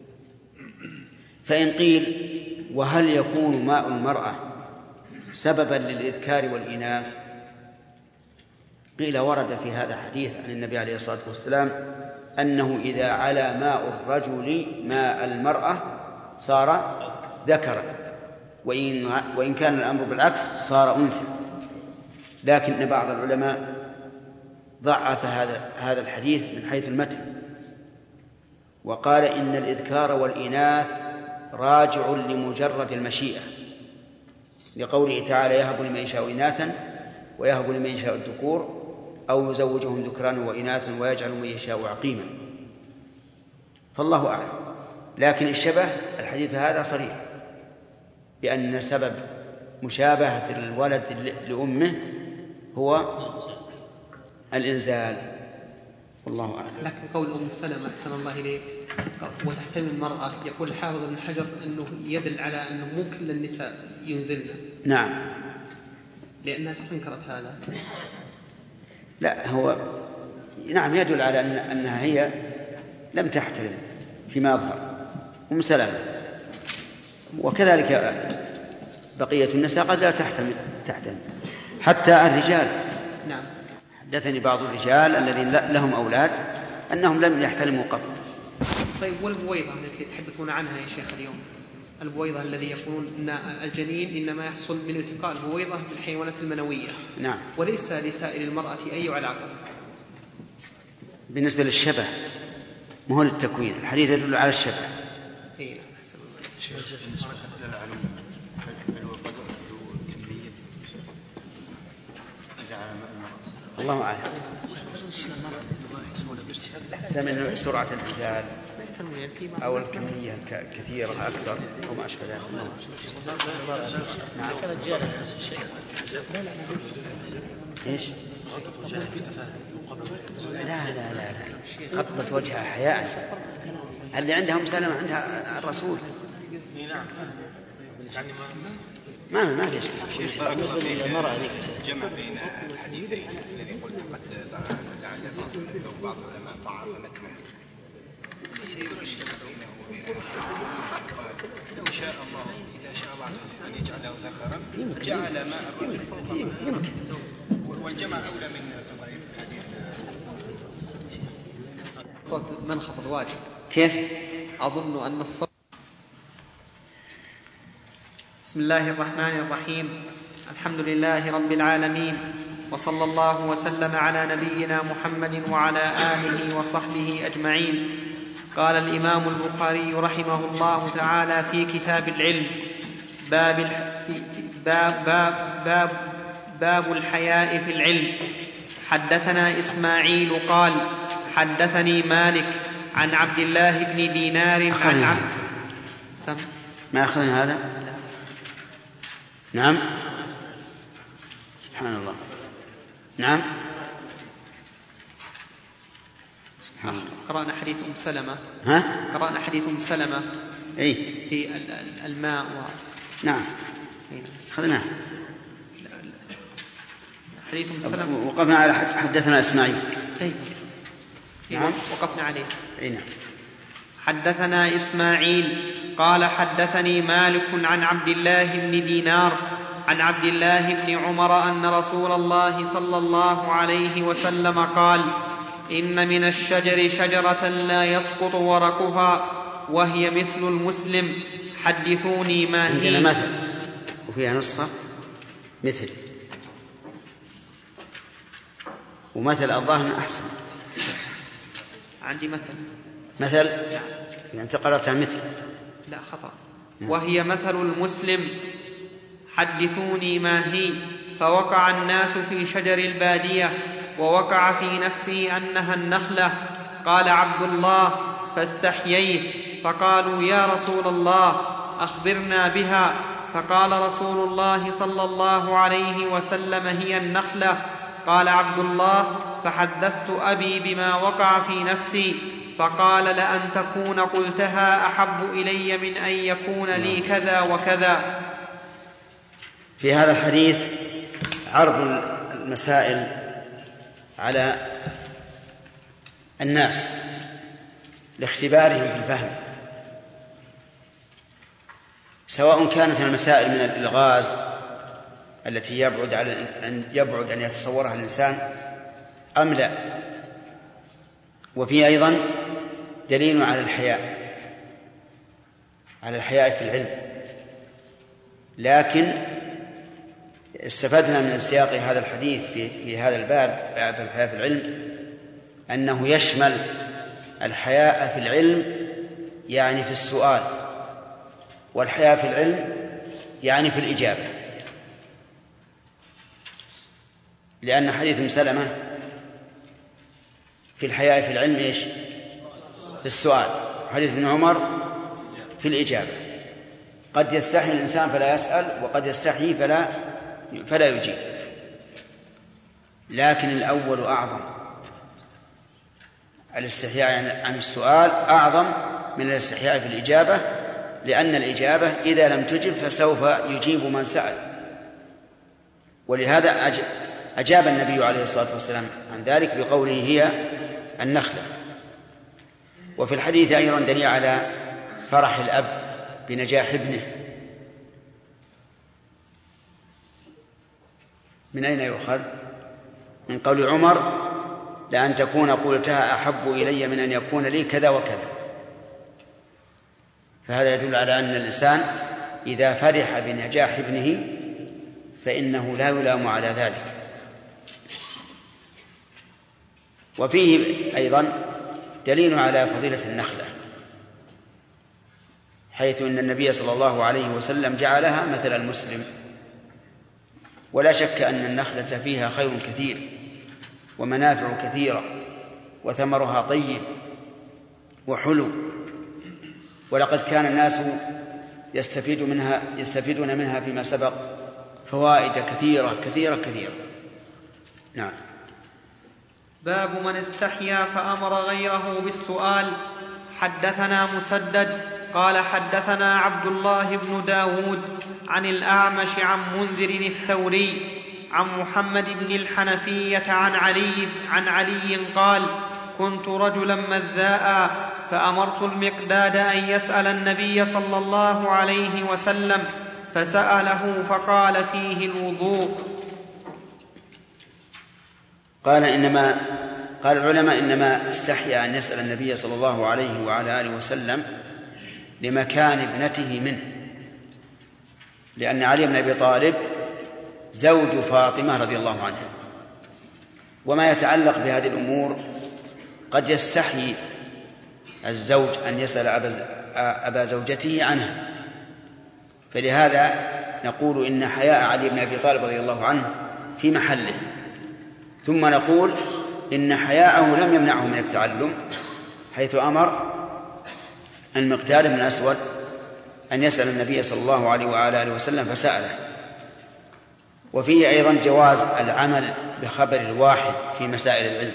فإن قيل وهل يكون ماء المرأة سببا للإذكار والإناث؟ قيل ورد في هذا حديث عن النبي عليه الصلاة والسلام أنه إذا علا ماء الرجل ماء المرأة صار ذكرا، وإن, وإن كان الأمر بالعكس صار أنثى. لكن بعض العلماء ضعف هذا هذا الحديث من حيث المتن، وقال إن الإذكار والإناث راجع لمجرد المشيئة، لقوله تعالى يهب لمن يشاء إناثا ويهب لمن يشاء الذكور أو يزوجهم ذكرانا وإناثا ويجعل من يشاء عقيما، فالله أعلم. لكن الشبه الحديث هذا صريح بأن سبب مشابهة الولد لأمه هو الإنزال، والله أعلم. لكن قول أم سلمة أحسن الله إليك وتحتمل المرأة، يقول الحافظ ابن حجر أنه يدل على أنه مو كل النساء ينزلن. نعم، لأنها استنكرت هذا. لا، هو نعم يدل على أن أنها هي لم تحترم فيما يظهر أم سلمة، وكذلك بقية النساء قد لا تحتمل تحتمل حتى الرجال. نعم. حدثني بعض الرجال الذين لهم أولاد أنهم لم يحتلموا قط. طيب، والبويضة التي تحدثون عنها يا شيخ اليوم، البويضة الذي يقولون أن الجنين إنما يحصل من التقاء البويضة بالحيوانات المنوية. نعم. وليس لسائر المرأة أي علاقة. بالنسبة للشبه ما هو للتكوين، الحديث يدل على الشبه. إيه نعم. أحسن الله. الله أعلم. لمن سرعة الإنزال أو الكمية كثيرة أكثر أو ما أشبه ذلك. نعم. إيش؟ لا لا لا لا قبضت وجهها حياء. اللي عندها مسلمة عندها الرسول. ما ما ما فيش شيء. بالنسبة للمرأة هذيك جمع بين الحديثين الذي قلت قد لعل لو بعض العلماء ضعف متنه يصير الشبه بينه وبين لو شاء الله إذا شاء الله أن يجعله ذكرا جعل ماء الرجل فوق، والجمع أولى من ضعيف الحديث. صوت منخفض واجب. كيف؟ أظن أن الصوت. بسم الله الرحمن الرحيم. الحمد لله رب العالمين، وصلى الله وسلم على نبينا محمد وعلى آله وصحبه أجمعين. قال الإمام البخاري رحمه الله تعالى في كتاب العلم باب باب باب باب, باب الحياء في العلم. حدثنا إسماعيل قال حدثني مالك عن عبد الله بن دينار عن عبد سم ما أخذنا هذا؟ نعم. سبحان الله. نعم. سبحان الله. قرأنا حديث أم سلمة. ها؟ قرأنا حديث أم سلمة. أي. في الماء و. نعم. أخذناه. حديث أم سلمة. وقفنا على حدثنا إسماعيل. أي. نعم. وقفنا عليه. أي نعم. حدثنا إسماعيل قال حدثني مالك عن عبد الله بن دينار عن عبد الله بن عمر أن رسول الله صلى الله عليه وسلم قال إن من الشجر شجرة لا يسقط ورقها وهي مثل المسلم حدثوني ما هي. عندنا مثل وفيها نسخة مثل، ومثل الظاهر أحسن. عندي مثل مثل يعني أنت قرأتها مثل. لا خطأ. وهي مثل المسلم حدثوني ما هي. فوقع الناس في شجر البادية ووقع في نفسي أنها النخلة. قال عبد الله فاستحييت فقالوا يا رسول الله أخبرنا بها. فقال رسول الله صلى الله عليه وسلم هي النخلة. قال عبد الله: فحدثت أبي بما وقع في نفسي فقال: لأن تكون قلتها أحب إلي من أن يكون لي كذا وكذا. في هذا الحديث عرض المسائل على الناس لاختبارهم في الفهم، سواء كانت المسائل من الإلغاز التي يبعد على أن يبعد أن يتصورها الإنسان أم لا. وفي أيضا دليل على الحياء على الحياء في العلم، لكن استفدنا من سياق هذا الحديث في, في هذا الباب باب الحياء في العلم أنه يشمل الحياء في العلم يعني في السؤال، والحياء في العلم يعني في الإجابة، لأن حديث ام سلمة في الحياء في العلم إيش؟ في السؤال. حديث ابن عمر في الإجابة. قد يستحي الإنسان فلا يسأل، وقد يستحي فلا فلا يجيب، لكن الأول أعظم. الاستحياء عن السؤال أعظم من الاستحياء في الإجابة، لأن الإجابة إذا لم تجب فسوف يجيب من سأل. ولهذا أجاب النبي عليه الصلاة والسلام عن ذلك بقوله: هي النخلة. وفي الحديث أيضا دليل على فرح الأب بنجاح ابنه. من أين يؤخذ؟ من قول عمر: لأن تكون قلتها أحب إلي من أن يكون لي كذا وكذا. فهذا يدل على أن الإنسان إذا فرح بنجاح ابنه فإنه لا يلام على ذلك. وفيه أيضا دليل على فضيلة النخلة، حيث أن النبي صلى الله عليه وسلم جعلها مثل المسلم. ولا شك أن النخلة فيها خير كثير ومنافع كثيرة، وثمرها طيب وحلو، ولقد كان الناس يستفيد منها يستفيدون منها فيما سبق فوائد كثيرة كثيرة كثيرة. نعم. باب من استحيا فأمر غيره بالسؤال. حدثنا مسدد قال حدثنا عبد الله بن داود عن الأعمش عن منذر الثوري عن محمد بن الحنفية عن علي عن علي قال: كنت رجلا مذاء فأمرت المقداد أن يسأل النبي صلى الله عليه وسلم فسأله فقال فيه الوضوء. قال إنما قال العلماء إنما استحيا أن يسأل النبي صلى الله عليه وعلى آله وسلم لمكان ابنته منه، لأن علي بن أبي طالب زوج فاطمة رضي الله عنها، وما يتعلق بهذه الأمور قد يستحي الزوج أن يسأل أبا زوجته عنها، فلهذا نقول إن حياء علي بن أبي طالب رضي الله عنه في محله. ثم نقول إن حياءه لم يمنعه من التعلم، حيث أمر المقداد بن الأسود أن يسأل النبي صلى الله عليه وعلى آله وسلم فسأله. وفيه أيضا جواز العمل بخبر الواحد في مسائل العلم،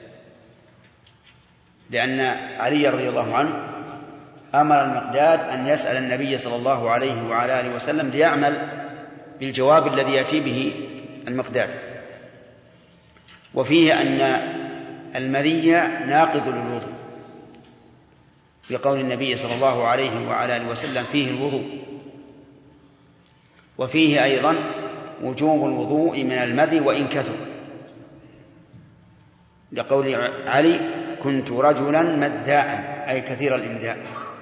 لأن علي رضي الله عنه أمر المقداد أن يسأل النبي صلى الله عليه وعلى آله وسلم ليعمل بالجواب الذي يأتي به المقداد. وفيه أن المذي ناقض للوضوء، بقول النبي صلى الله عليه وعلى آله وسلم فيه الوضوء. وفيه أيضا وجوب الوضوء من المذي وإن كثر، لقول علي: كنت رجلا مذاء، أي كثير الإمذاء.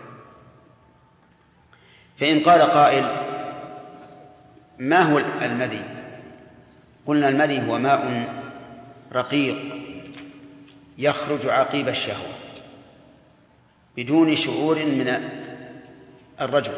فإن قال قائل: ما هو المذي؟ قلنا المذي هو ماء رقيق يخرج عقيب الشهوة بدون شعور من الرجل،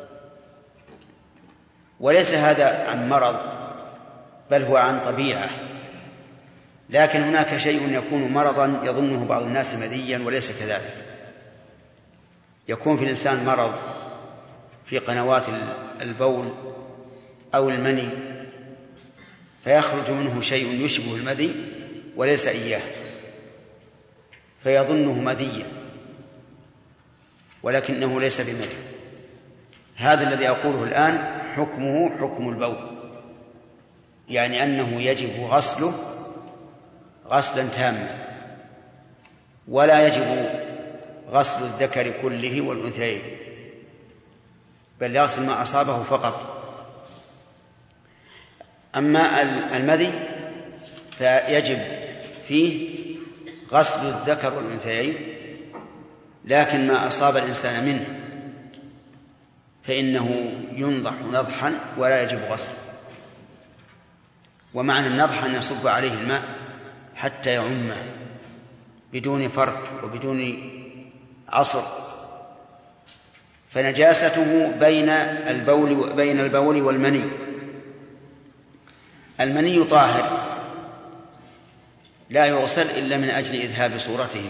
وليس هذا عن مرض بل هو عن طبيعة. لكن هناك شيء يكون مرضا يظنه بعض الناس مذيا وليس كذلك. يكون في الإنسان مرض في قنوات البول أو المني فيخرج منه شيء يشبه المذي وليس إياه فيظنه مذيا ولكنه ليس بمذي. هذا الذي أقوله الآن حكمه حكم البول، يعني أنه يجب غسله غسلا تاما، ولا يجب غسل الذكر كله والأنثيين، بل يغسل ما أصابه فقط. أما المذي فيجب فيه غسل الذكر والأنثيين، لكن ما أصاب الإنسان منه فإنه ينضح نضحا ولا يجب غسله. ومعنى النضح أن يصب عليه الماء حتى يعمه بدون فرك وبدون عصر، فنجاسته بين البول بين البول والمني. المني طاهر لا يغسل إلا من أجل إذهاب صورته،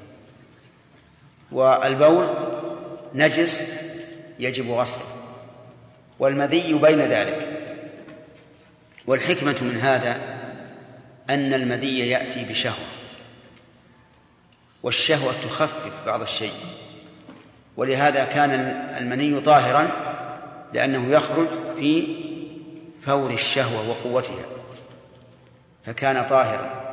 والبول نجس يجب غسله، والمذي بين ذلك. والحكمة من هذا أن المذي يأتي بشهوة، والشهوة تخفف بعض الشيء، ولهذا كان المني طاهرا لأنه يخرج في فور الشهوة وقوتها، فكان طاهرا.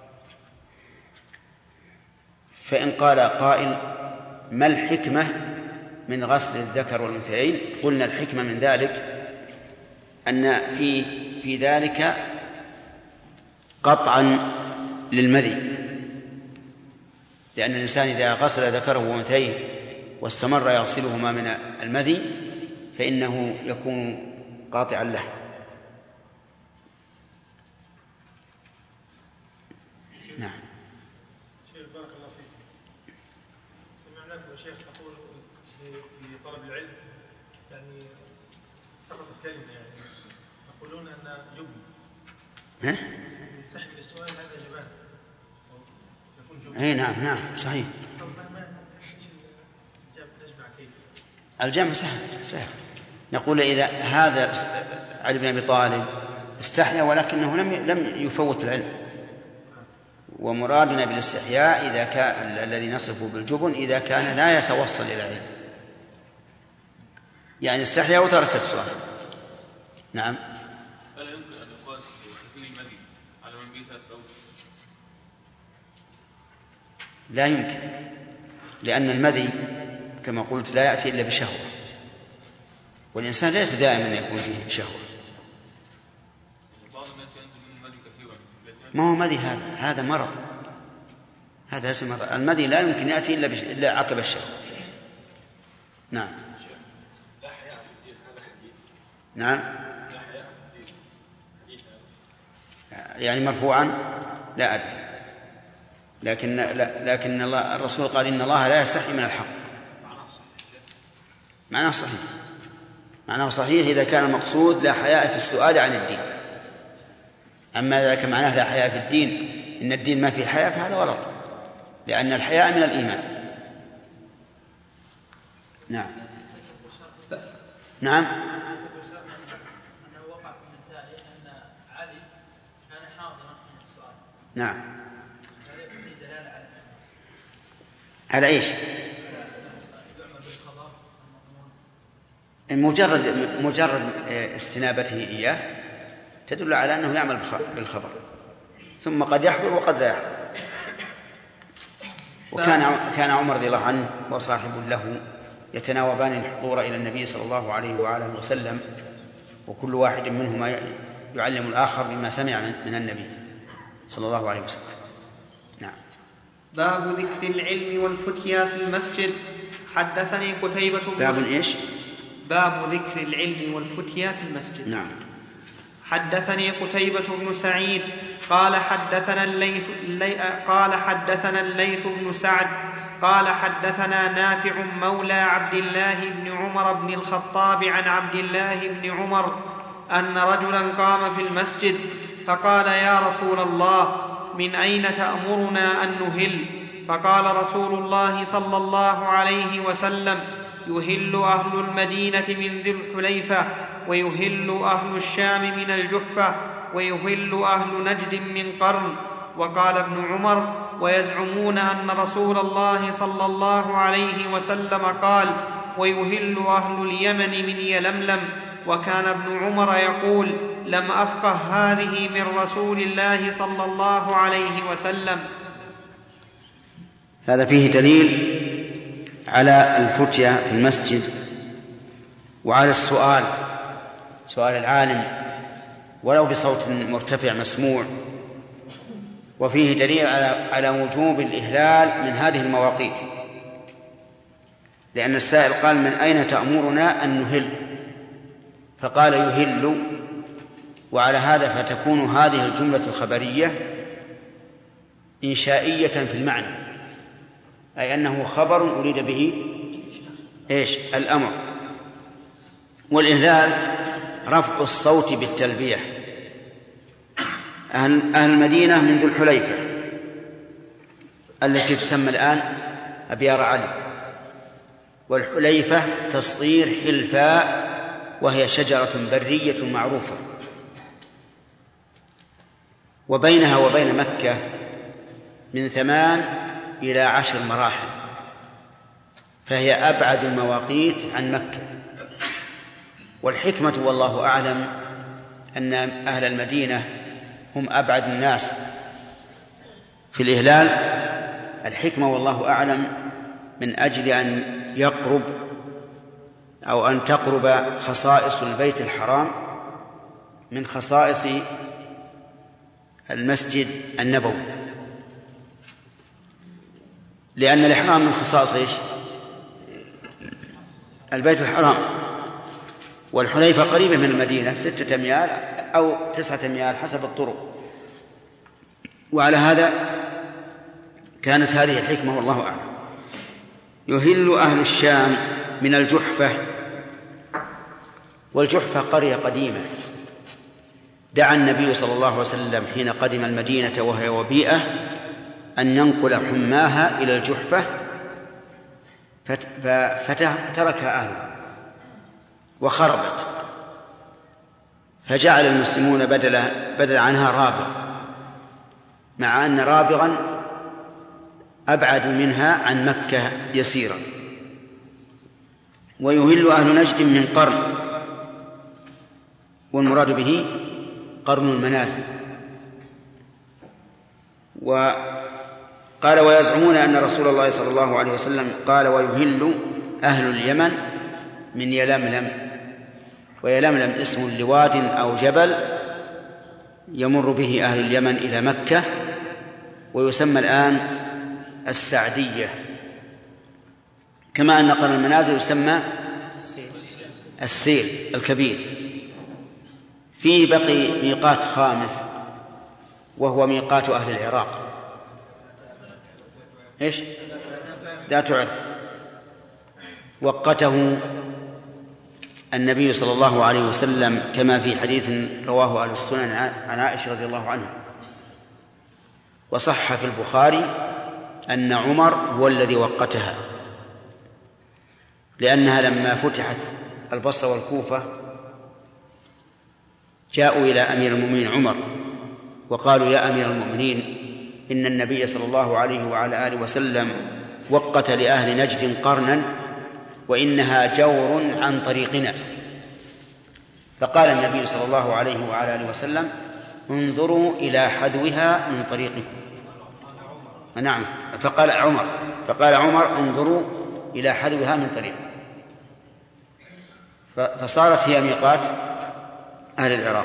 فإن قال قائل ما الحكمة من غسل الذكر والأنثيين؟ قلنا الحكمة من ذلك أن في في ذلك قطعا للمذي، لأن الإنسان إذا غسل ذكره وأنثيه واستمر يغسلهما من المذي فإنه يكون قاطعا له. نعم. شيخ بارك الله فيك، سمعناكم يا شيخ تقول في طلب العلم يعني سقط الكلمة، يعني يقولون أن جبن ها؟ يستحمل السؤال هذا جبان يكون جبن. اي نعم نعم صحيح. طب ما ما نجمع كيف؟ الجمع سهل سهل. نقول إذا هذا علي بن أبي طالب استحيا ولكنه لم لم يفوت العلم، ومرادنا بالاستحياء إذا كان الذي نصفه بالجبن إذا كان لا يتوصل إلى العلم، يعني استحيا وترك السؤال. نعم. ألا يمكن أن يقاس غسيل المذي على من بيسأل البول؟ لا يمكن، لأن المذي كما قلت لا يأتي إلا بشهوة، والإنسان ليس دائما يكون فيه شهوة. بعض الناس ينزل منه المذي كثيرا. ما هو مذي هذا هذا مرض، هذا اسم مرض. المذي لا يمكن يأتي إلا بش... إلا عقب الشهوة. نعم. لا حياء في الدين، هذا حديث. نعم. لا حياء في الدين، حديث هذا. يعني مرفوعا لا أدري، لكن لا لكن الله الرسول قال إن الله لا يستحي من الحق. معناه صحيح، معناه صحيح إذا كان المقصود لا حياء في السؤال عن الدين. أما إذا كان معناه لا حياء في الدين إن الدين ما فيه حياء فهذا غلط، لأن الحياء من الإيمان. نعم. نعم. نعم. على إيش؟ مجرد مجرد استنابته إياه تدل على أنه يعمل بالخبر، ثم قد يحضر وقد لا يحضر. وكان كان عمر رضي الله عنه وصاحب له يتناوبان الحضور إلى النبي صلى الله عليه وآله وسلم، وكل واحد منهما يعلم الآخر بما سمع من النبي صلى الله عليه وسلم. نعم. باب ذكر العلم والفتيا في المسجد. حدثني قتيبة بن باب إيش؟ باب ذكر العلم والفتيا في المسجد. نعم. حدثني قتيبة بن سعيد قال حدثنا الليث قال حدثنا الليث بن سعد قال حدثنا نافع مولى عبد الله بن عمر بن الخطاب عن عبد الله بن عمر أن رجلا قام في المسجد فقال يا رسول الله من أين تأمرنا أن نهل؟ فقال رسول الله صلى الله عليه وسلم يهل أهل المدينة من ذي الحليفة ويهل أهل الشام من الجحفة ويهل أهل نجد من قرن. وقال ابن عمر: ويزعمون أن رسول الله صلى الله عليه وسلم قال: ويهل أهل اليمن من يلملم. وكان ابن عمر يقول: لم أفقه هذه من رسول الله صلى الله عليه وسلم. هذا فيه دليل على الفتية في المسجد وعلى السؤال، سؤال العالم ولو بصوت مرتفع مسموع، وفيه دليل على على وجوب الإهلال من هذه المواقيت، لأن السائل قال: من أين تأمرنا أن نهل؟ فقال: يهل. وعلى هذا فتكون هذه الجملة الخبرية إنشائية في المعنى، أي أنه خبر أريد به إيش؟ الأمر. والإهلال رفع الصوت بالتلبية. أهل, أهل المدينة من ذو الحليفة التي تسمى الآن أبيار علي، والحليفة تصغير حلفاء، وهي شجرة برية معروفة، وبينها وبين مكة من ثمان إلى عشر مراحل، فهي أبعد المواقيت عن مكة. والحكمة والله أعلم أن أهل المدينة هم أبعد الناس في الإهلال. الحكمة والله أعلم من أجل أن يقرب أو أن تقرب خصائص البيت الحرام من خصائص المسجد النبوي، لأن الإحرام من خصائص إيش؟ البيت الحرام. والحليفة قريبة من المدينة ستة أميال أو تسعة أميال حسب الطرق، وعلى هذا كانت هذه الحكمة والله أعلم. يهل أهل الشام من الجحفة، والجحفة قرية قديمة دعا النبي صلى الله عليه وسلم حين قدم المدينة وهي وبيئة أن ينقل حماها إلى الجحفة، فتركها أهلها وخربت، فجعل المسلمون بدل, بدل عنها رابغ، مع أن رابغا أبعد منها عن مكة يسيرا. ويهل أهل نجد من قرن، والمراد به قرن المنازل. وقال: ويزعمون أن رسول الله صلى الله عليه وسلم قال: ويهل أهل اليمن من يلملم. ويلملم اسم لواد أو جبل يمر به أهل اليمن إلى مكة، ويسمى الآن السعدية، كما أن قرن المنازل يسمى السيل الكبير. فيه بقي ميقات خامس وهو ميقات أهل العراق، إيش؟ ذات عرق، وقته النبي صلى الله عليه وسلم كما في حديث رواه أهل السنن عن عائشة رضي الله عنها، وصح في البخاري أن عمر هو الذي وقتها، لأنها لما فتحت البصرة والكوفة جاءوا إلى أمير المؤمنين عمر وقالوا: يا أمير المؤمنين، إن النبي صلى الله عليه وعلى آله وسلم وقت لأهل نجد قرنا وإنها جور عن طريقنا. فقال النبي صلى الله عليه وعلى آله وسلم: انظروا إلى حذوها من طريقكم. نعم، فقال عمر فقال عمر انظروا إلى حذوها من طريق، فصارت هي ميقات أهل العراق.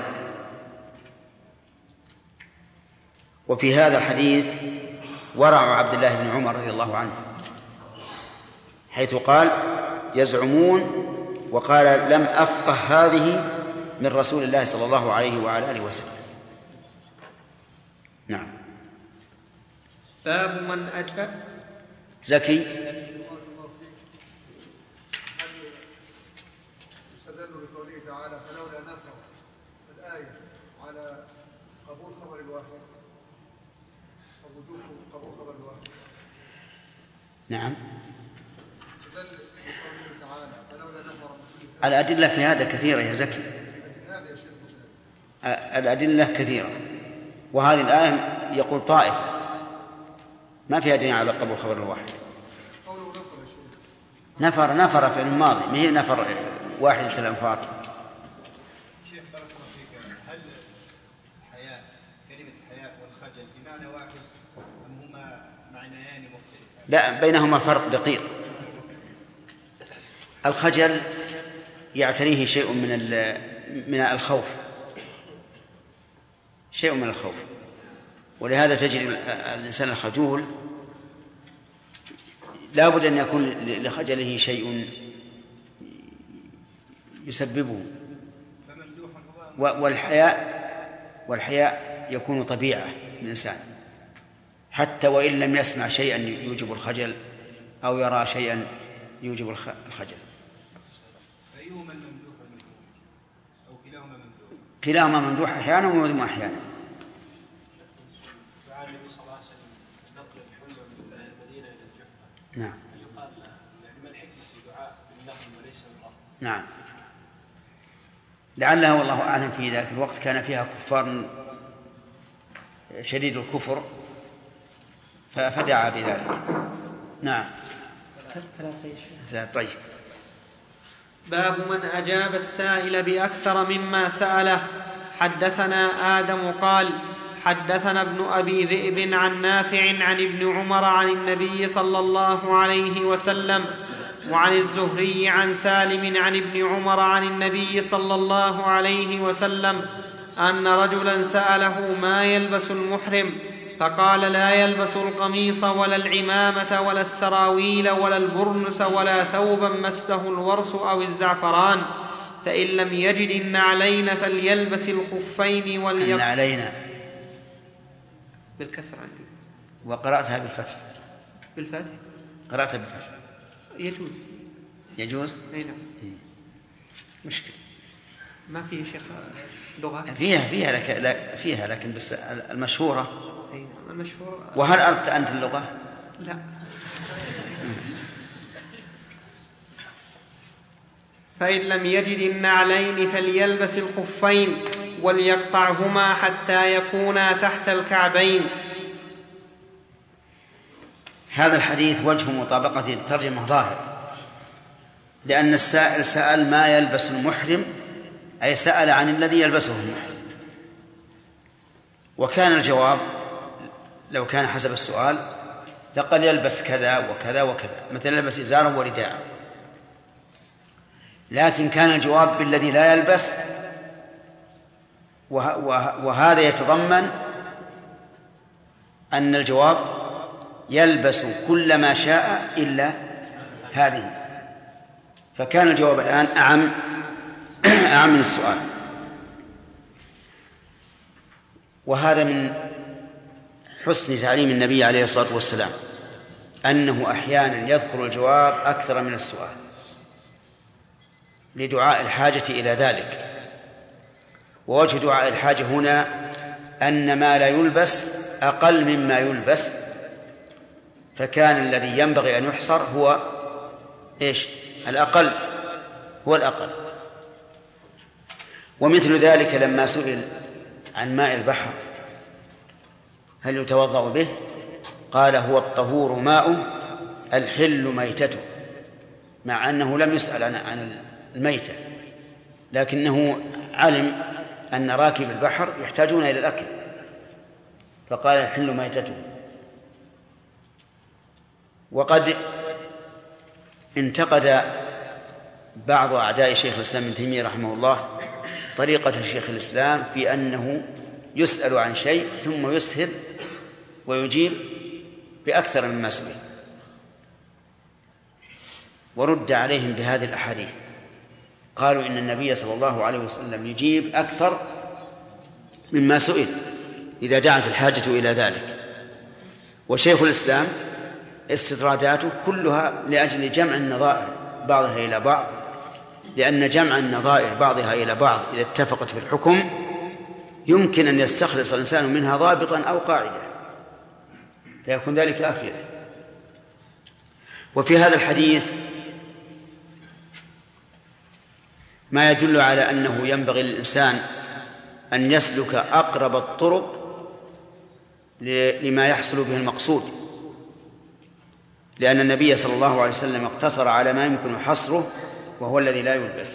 وفي هذا الحديث ورع عبد الله بن عمر رضي الله عنه، حيث قال: يزعمون، وقال: لم أفقه هذه من رسول الله صلى الله عليه وعلى آله وسلم. نعم. باب من أجل زكي. يستدل بقوله تعالى: فلولا نفر الآية على قبول خبر الواحد ووجوب قبول خبر الواحد. نعم. يستدل بقوله تعالى: فلولا نفر. الأدلة في هذا كثيرة يا زكي. الأدلة كثيرة، وهذه الآية يقول طائفة ما فيها دين على قبول خبر الواحد. نفر نفر في الماضي ما هي نفر واحدة الأنفار. شيخ بارك الله فيك، هل الحياء كلمة الحياء والخجل بمعنى واحد أم هما معنيان مختلفان؟ لا، بينهما فرق دقيق. الخجل يعتريه شيء من من الخوف، شيء من الخوف، ولهذا تجد الإنسان الخجول لا بد أن يكون لخجله شيء يسببه. والحياء والحياء يكون طبيعة للإنسان حتى وإن لم يسمع شيئا يوجب الخجل أو يرى شيئا يوجب الخجل. أيهما الممدوح أو كلاهما ممدوح؟ كلاهما ممدوح أحيانا ومذموم أحيانا. دعا النبي صلى الله عليه وسلم نقل الحلوى من المدينة إلى الجحفة. نعم. يقال يعني ما الحكمة في دعاء بالنقل وليس بالرفض؟ نعم، لعلها والله أعلم في ذاك الوقت كان فيها كفار شديد الكفر فدعا بذلك. نعم. طيب. باب من أجاب السائل بأكثر مما سأله. حدثنا آدم قال حدثنا ابن أبي ذئب عن نافع عن ابن عمر عن النبي صلى الله عليه وسلم وعن الزهري عن سالم عن ابن عمر عن النبي صلى الله عليه وسلم أن رجلا سأله ما يلبس المحرم فقال لا يلبس القميص ولا العمامة ولا السراويل ولا البرنس ولا ثوبا مسه الورس أو الزعفران، فإن لم يجد النعلين فليلبس الخفين واليق... النعلين بالكسر عندي وقرأتها بالفتح. بالفتح قرأتها بالفتح. يجوز يجوز أي نعم. مشكلة ما في شيخ لغة فيها فيها لك لا فيها لكن بس المشهورة. أي نعم المشهورة. وهل أردت أنت اللغة؟ لا. فإن لم يجد النعلين فليلبس الخفين وليقطعهما حتى يكونا تحت الكعبين. هذا الحديث وجه مطابقة الترجمة ظاهر، لأن السائل سأل ما يلبس المحرم، أي سأل عن الذي يلبسه المحرم، وكان الجواب لو كان حسب السؤال لقد يلبس كذا وكذا وكذا، مثلا يلبس إزاره ورداءه، لكن كان الجواب بالذي لا يلبس، وهذا يتضمن أن الجواب يلبس كل ما شاء إلا هذه، فكان الجواب الآن أعم أعم من السؤال. وهذا من حسن تعليم النبي عليه الصلاة والسلام أنه أحيانا يذكر الجواب أكثر من السؤال لدعاء الحاجة إلى ذلك. ووجه دعاء الحاجة هنا أن ما لا يلبس أقل مما يلبس، فكان الذي ينبغي أن يحصر هو إيش؟ الأقل، هو الأقل. ومثل ذلك لما سئل عن ماء البحر هل يتوضأ به؟ قال هو الطهور ماؤه الحل ميتته، مع أنه لم يسأل عن الميتة، لكنه علم أن راكب البحر يحتاجون إلى الأكل فقال الحل ميتته. وقد انتقد بعض أعداء شيخ الإسلام ابن تيمية رحمه الله طريقة شيخ الإسلام في أنه يسأل عن شيء ثم يسهل ويجيب بأكثر مما سئل، ورد عليهم بهذه الأحاديث. قالوا إن النبي صلى الله عليه وسلم يجيب أكثر مما سئل إذا دعت الحاجة إلى ذلك. وشيخ الإسلام استطراداته كلها لأجل جمع النظائر بعضها إلى بعض، لأن جمع النظائر بعضها إلى بعض إذا اتفقت في الحكم يمكن أن يستخلص الإنسان منها ضابطا أو قاعدة فيكون ذلك أفيد. وفي هذا الحديث ما يدل على أنه ينبغي للإنسان أن يسلك أقرب الطرق لما يحصل به المقصود، لأن النبي صلى الله عليه وسلم اقتصر على ما يمكن حصره وهو الذي لا يلبس.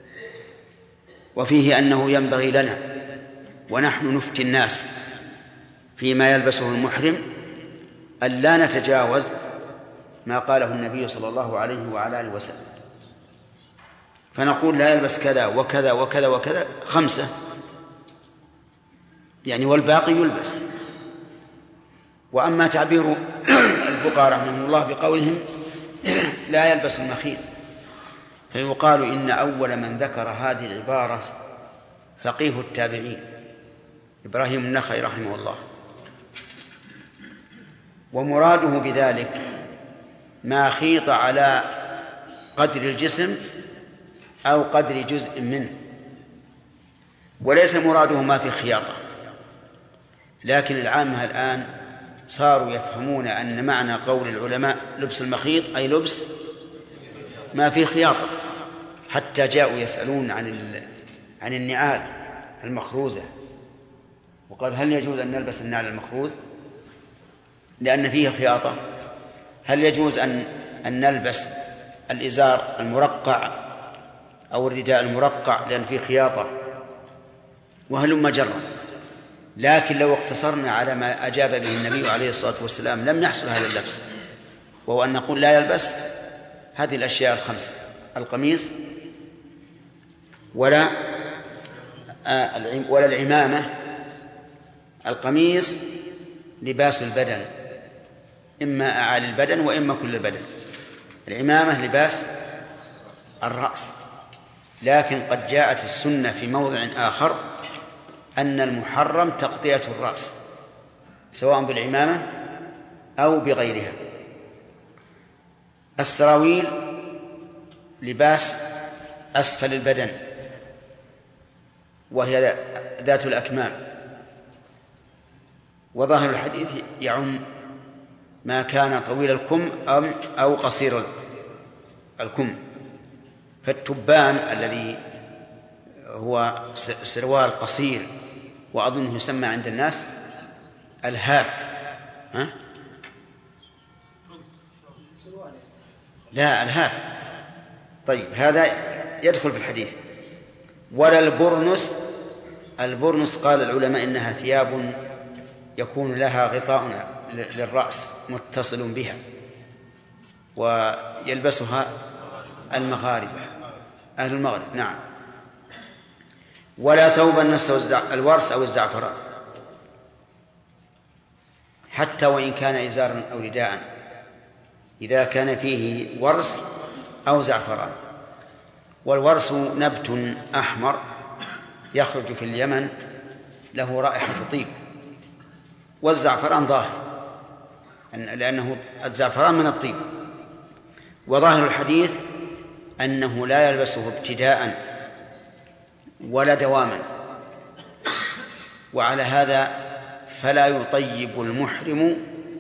وفيه أنه ينبغي لنا ونحن نفتي الناس فيما يلبسه المحرم أن لا نتجاوز ما قاله النبي صلى الله عليه وعلى آله وسلم، فنقول لا يلبس كذا وكذا وكذا وكذا خمسة يعني، والباقي يلبس. وأما تعبير الفقهاء رحمهم الله بقولهم لا يلبس المخيط، فيقال إن أول من ذكر هذه العبارة فقيه التابعين إبراهيم النخعي رحمه الله، ومراده بذلك ما خيط على قدر الجسم أو قدر جزء منه، وليس مراده ما في خياطة. لكن العامة الآن صاروا يفهمون أن معنى قول العلماء لبس المخيط أي لبس ما في خياطة، حتى جاءوا يسألون عن عن النعال المخروزة، وقال هل يجوز أن نلبس النعال المخروز لأن فيه خياطة؟ هل يجوز أن أن نلبس الإزار المرقع أو الرداء المرقع لأن فيه خياطة؟ وهلم جرا. لكن لو اقتصرنا على ما أجاب به النبي عليه الصلاة والسلام لم يحصل هذا اللبس، وهو أن نقول لا يلبس هذه الأشياء الخمسة: القميص ولا ولا العمامة. القميص لباس البدن، إما أعالي البدن وإما كل البدن. العمامة لباس الرأس. لكن قد جاءت السنة في موضع آخر أن المحرم تغطية الرأس سواء بالعمامة أو بغيرها. السراويل لباس أسفل البدن وهي ذات الأكمام، وظاهر الحديث يعم ما كان طويل الكم أو قصير الكم. فالتبان الذي هو سروال قصير وأظنه يسمى عند الناس الهاف، ها؟ لا الهاف. طيب هذا يدخل في الحديث. ولا البرنس. البرنس قال العلماء إنها ثياب يكون لها غطاء للرأس متصل بها ويلبسها المغاربة أهل المغرب. نعم. ولا ثوبا مسه الورس أو الزعفران، حتى وإن كان إزارا أو رداء، إذا كان فيه ورس أو زعفران. والورس نبت أحمر يخرج في اليمن له رائحة طيب، والزعفران ظاهر لأنه الزعفران من الطيب. وظاهر الحديث أنه لا يلبسه ابتداء ولا دواما، وعلى هذا فلا يطيب المحرم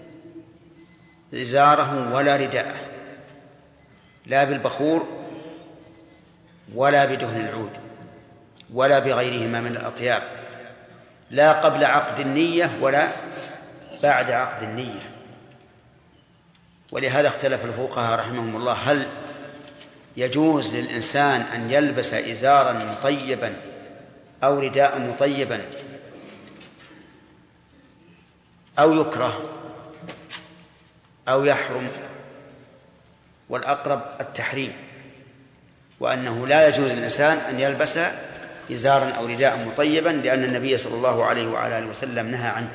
إزاره ولا رداءه، لا بالبخور ولا بدهن العود ولا بغيرهما من الأطياب، لا قبل عقد النية ولا بعد عقد النية. ولهذا اختلف الفقهاء رحمهم الله هل يجوز للإنسان أن يلبس إزارا مطيبا أو رداء مطيبا أو يكره أو يحرم. والأقرب التحريم، وأنه لا يجوز للإنسان أن يلبس إزارا أو رداء مطيبا، لأن النبي صلى الله عليه وعلى آله وسلم نهى عنه،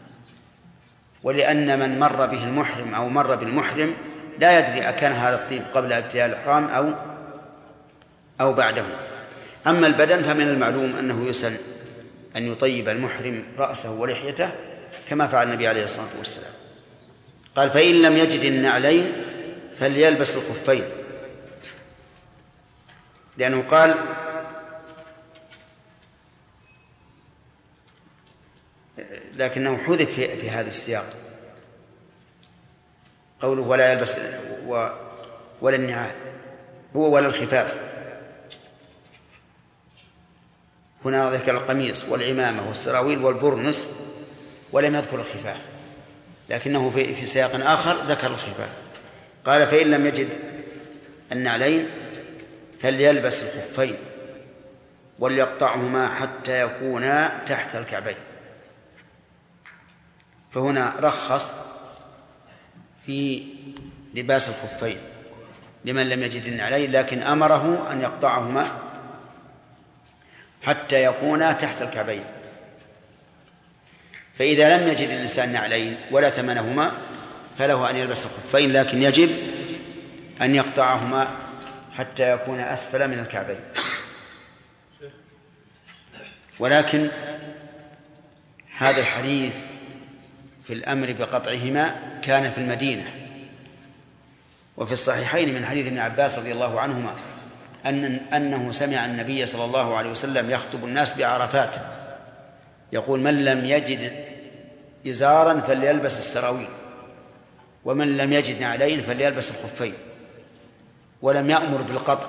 ولأن من مر به المحرم أو مر بالمحرم لا يدري أكان هذا الطيب قبل ابتداء الإحرام أو أو بعده. أما البدن فمن المعلوم أنه يسن أن يطيب المحرم رأسه ولحيته كما فعل النبي عليه الصلاة والسلام. قال فإن لم يجد النعلين فليلبس الخفين، لأنه قال لكنه حذف في, في هذا السياق قوله ولا يلبس و ولا النعال هو ولا الخفاف. هنا ذكر القميص والعمامة والسراويل والبرنس ولم يذكر الخفاف، لكنه في, في سياق آخر ذكر الخفاف. قال فإن لم يجد النعلين فليلبس الخفين وليقطعهما حتى يكونا تحت الكعبين. فهنا رخص في لباس الخفين لمن لم يجد النعلين، لكن أمره أن يقطعهما حتى يكونا تحت الكعبين. فإذا لم يجد الإنسان نعلين ولا ثمنهما فله أن يلبس الخفين، لكن يجب أن يقطعهما حتى يكون أسفل من الكعبين. ولكن هذا الحديث في الأمر بقطعهما كان في المدينة، وفي الصحيحين من حديث ابن عباس رضي الله عنهما أن أنه سمع النبي صلى الله عليه وسلم يخطب الناس بعرفات يقول من لم يجد إزارا فليلبس السراويل ومن لم يجد نعلين فليلبس الخفين، ولم يأمر بالقطع.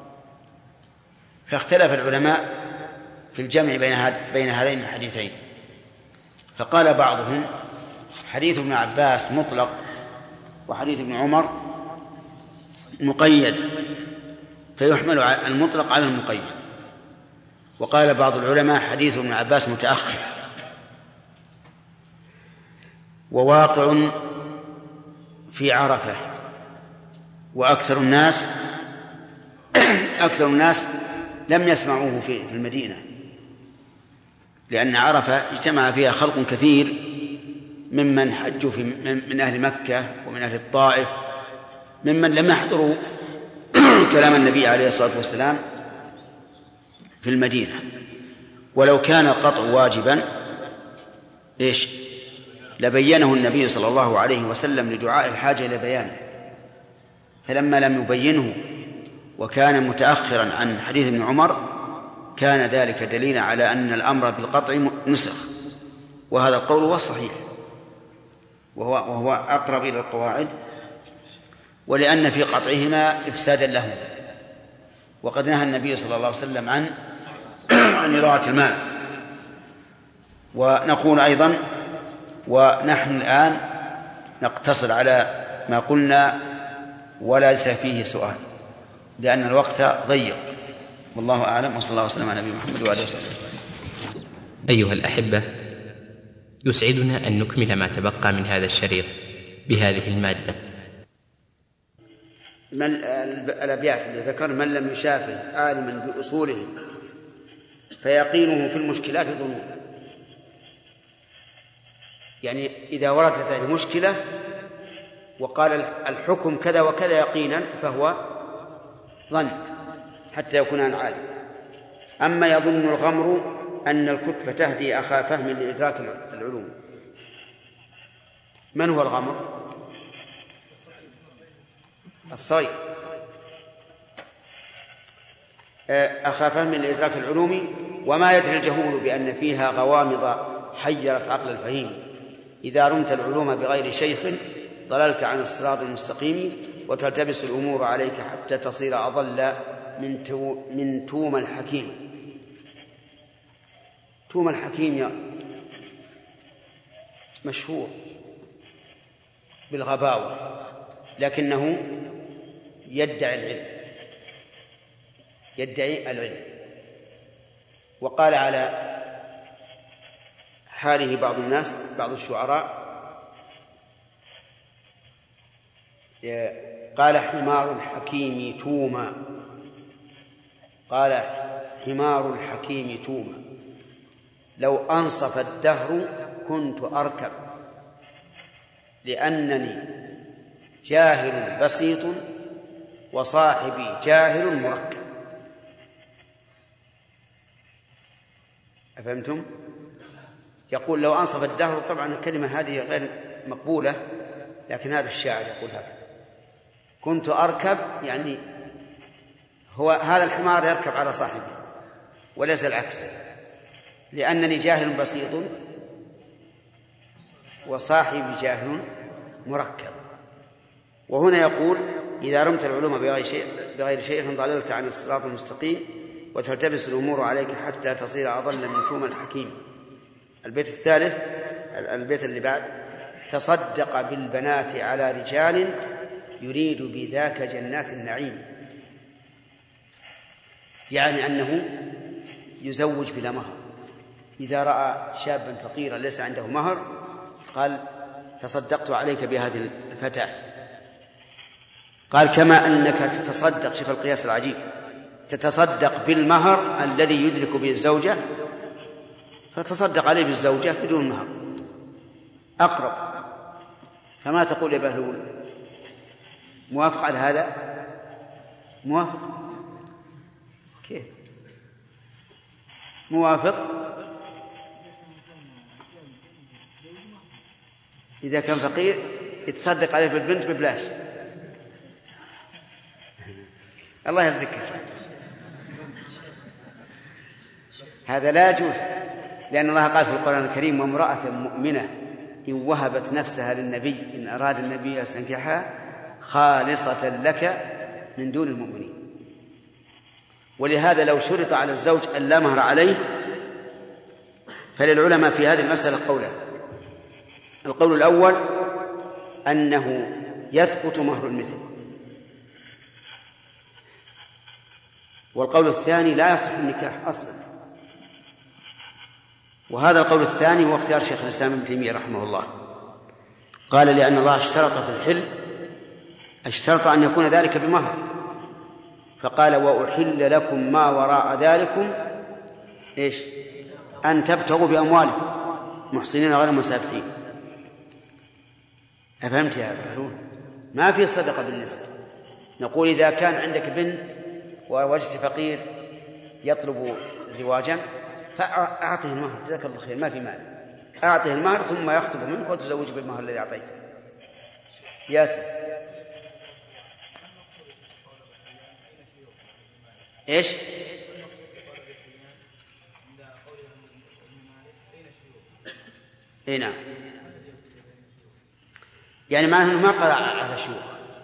فاختلف العلماء في الجمع بين هذين الحديثين، فقال بعضهم حديث ابن عباس مطلق وحديث ابن عمر مقيد، فيحمل المطلق على المقيد. وقال بعض العلماء حديث ابن عباس متأخر وواقع في عرفة، وأكثر الناس أكثر الناس لم يسمعوه في المدينة، لأن عرفة اجتمع فيها خلق كثير ممن حجوا في من أهل مكة ومن أهل الطائف ممن لم يحضروا كلام النبي عليه الصلاة والسلام في المدينة. ولو كان القطع واجبا إيش لبينه النبي صلى الله عليه وسلم لدعاء الحاجة إلى بيانه، فلما لم يبينه وكان متأخرا عن حديث ابن عمر كان ذلك دليلا على أن الأمر بالقطع نسخ، وهذا القول هو الصحيح وهو, وهو أقرب إلى القواعد، ولأن في قطعهما إفسادا لهم، وقد نهى النبي صلى الله عليه وسلم عن عن إضاعة المال. ونقول أيضا ونحن الآن نقتصر على ما قلنا وليس فيه سؤال لأن الوقت ضيق، والله أعلم، وصلى الله وسلم على نبينا محمد وآله وسلم. أيها الأحبة، يسعدنا أن نكمل ما تبقى من هذا الشريط بهذه المادة. من الأبيات اللي ذكر من لم يشافه عالما بأصوله فيقينه في المشكلات ظنون، يعني إذا وردت المشكلة وقال الحكم كذا وكذا يقينا فهو ظن حتى يكون عن عالم. أما يظن الغمر أن الكتب تهدي أخا فهم لإدراك العلوم. من هو الغمر؟ الصيد. أخا فهم لإدراك العلوم وما يدري الجهول بأن فيها غوامض حيرت عقل الفهيم. إذا رمت العلوم بغير شيخ ضللت عن الصراط المستقيم وتلتبس الأمور عليك حتى تصير أضل من تو من توم الحكيم. توم الحكيم مشهور بالغباوة لكنه يدعي العلم يدعي العلم وقال على حاله بعض الناس بعض الشعراء قال حمار الحكيم توما قال حمار الحكيم توما لو أنصف الدهر كنت أركب لأنني جاهل بسيط وصاحبي جاهل مركب. أفهمتم؟ يقول لو أنصف الدهر، طبعا الكلمة هذه غير مقبولة لكن هذا الشاعر يقول هكذا كنت أركب، يعني هو هذا الحمار يركب على صاحبه وليس العكس، لأنني جاهل بسيط وصاحبي جاهل مركب. وهنا يقول إذا رمت العلوم بغير شيء بغير شيء ضللت عن الصراط المستقيم وتلتبس الأمور عليك حتى تصير أضل من توم الحكيم. البيت الثالث، البيت اللي بعد: تصدق بالبنات على رجال يريد بذاك جنات النعيم، يعني أنه يزوج بلا مهر. إذا رأى شابا فقيرا ليس عنده مهر قال: تصدقت عليك بهذه الفتاة. قال: كما أنك تتصدق، شوف القياس العجيب، تتصدق بالمهر الذي يدرك به الزوجة، فتصدق عليه بالزوجة بدون مهر أقرب. فما تقول يا بهلول؟ موافق على هذا؟ موافق؟ كيف موافق؟ إذا كان فقير يتصدق عليه بالبنت ببلاش. الله يرزقك. هذا لا يجوز، لأن الله قال في القرآن الكريم: وامرأة مؤمنة إن وهبت نفسها للنبي إن أراد النبي أن يستنكحها خالصة لك من دون المؤمنين. ولهذا لو شرط على الزوج أن لا مهر عليه فللعلماء في هذه المسألة قولان: القول الأول أنه يثبت مهر المثل، والقول الثاني لا يصح النكاح أصلا. وهذا القول الثاني هو اختيار شيخ الإسلام ابن تيمية رحمه الله. قال: لأن الله اشترط في الحل، اشترط أن يكون ذلك بمهر، فقال: وأحل لكم ما وراء ذلكم إيش؟ أن تبتغوا بأموالكم محصنين غير مسافحين. أفهمت يا بهلول؟ ما في صدقة بالنسبة. نقول إذا كان عندك بنت ووجدت فقير يطلب زواجا فأعطه المهر، جزاك الله خير، ما في مانع، أعطه المهر ثم يخطب منك وتزوج بالمهر الذي أعطيته. ياسر إيش؟ إيه نعم، يعني معناه أنه ما قرأ على الشيوخ.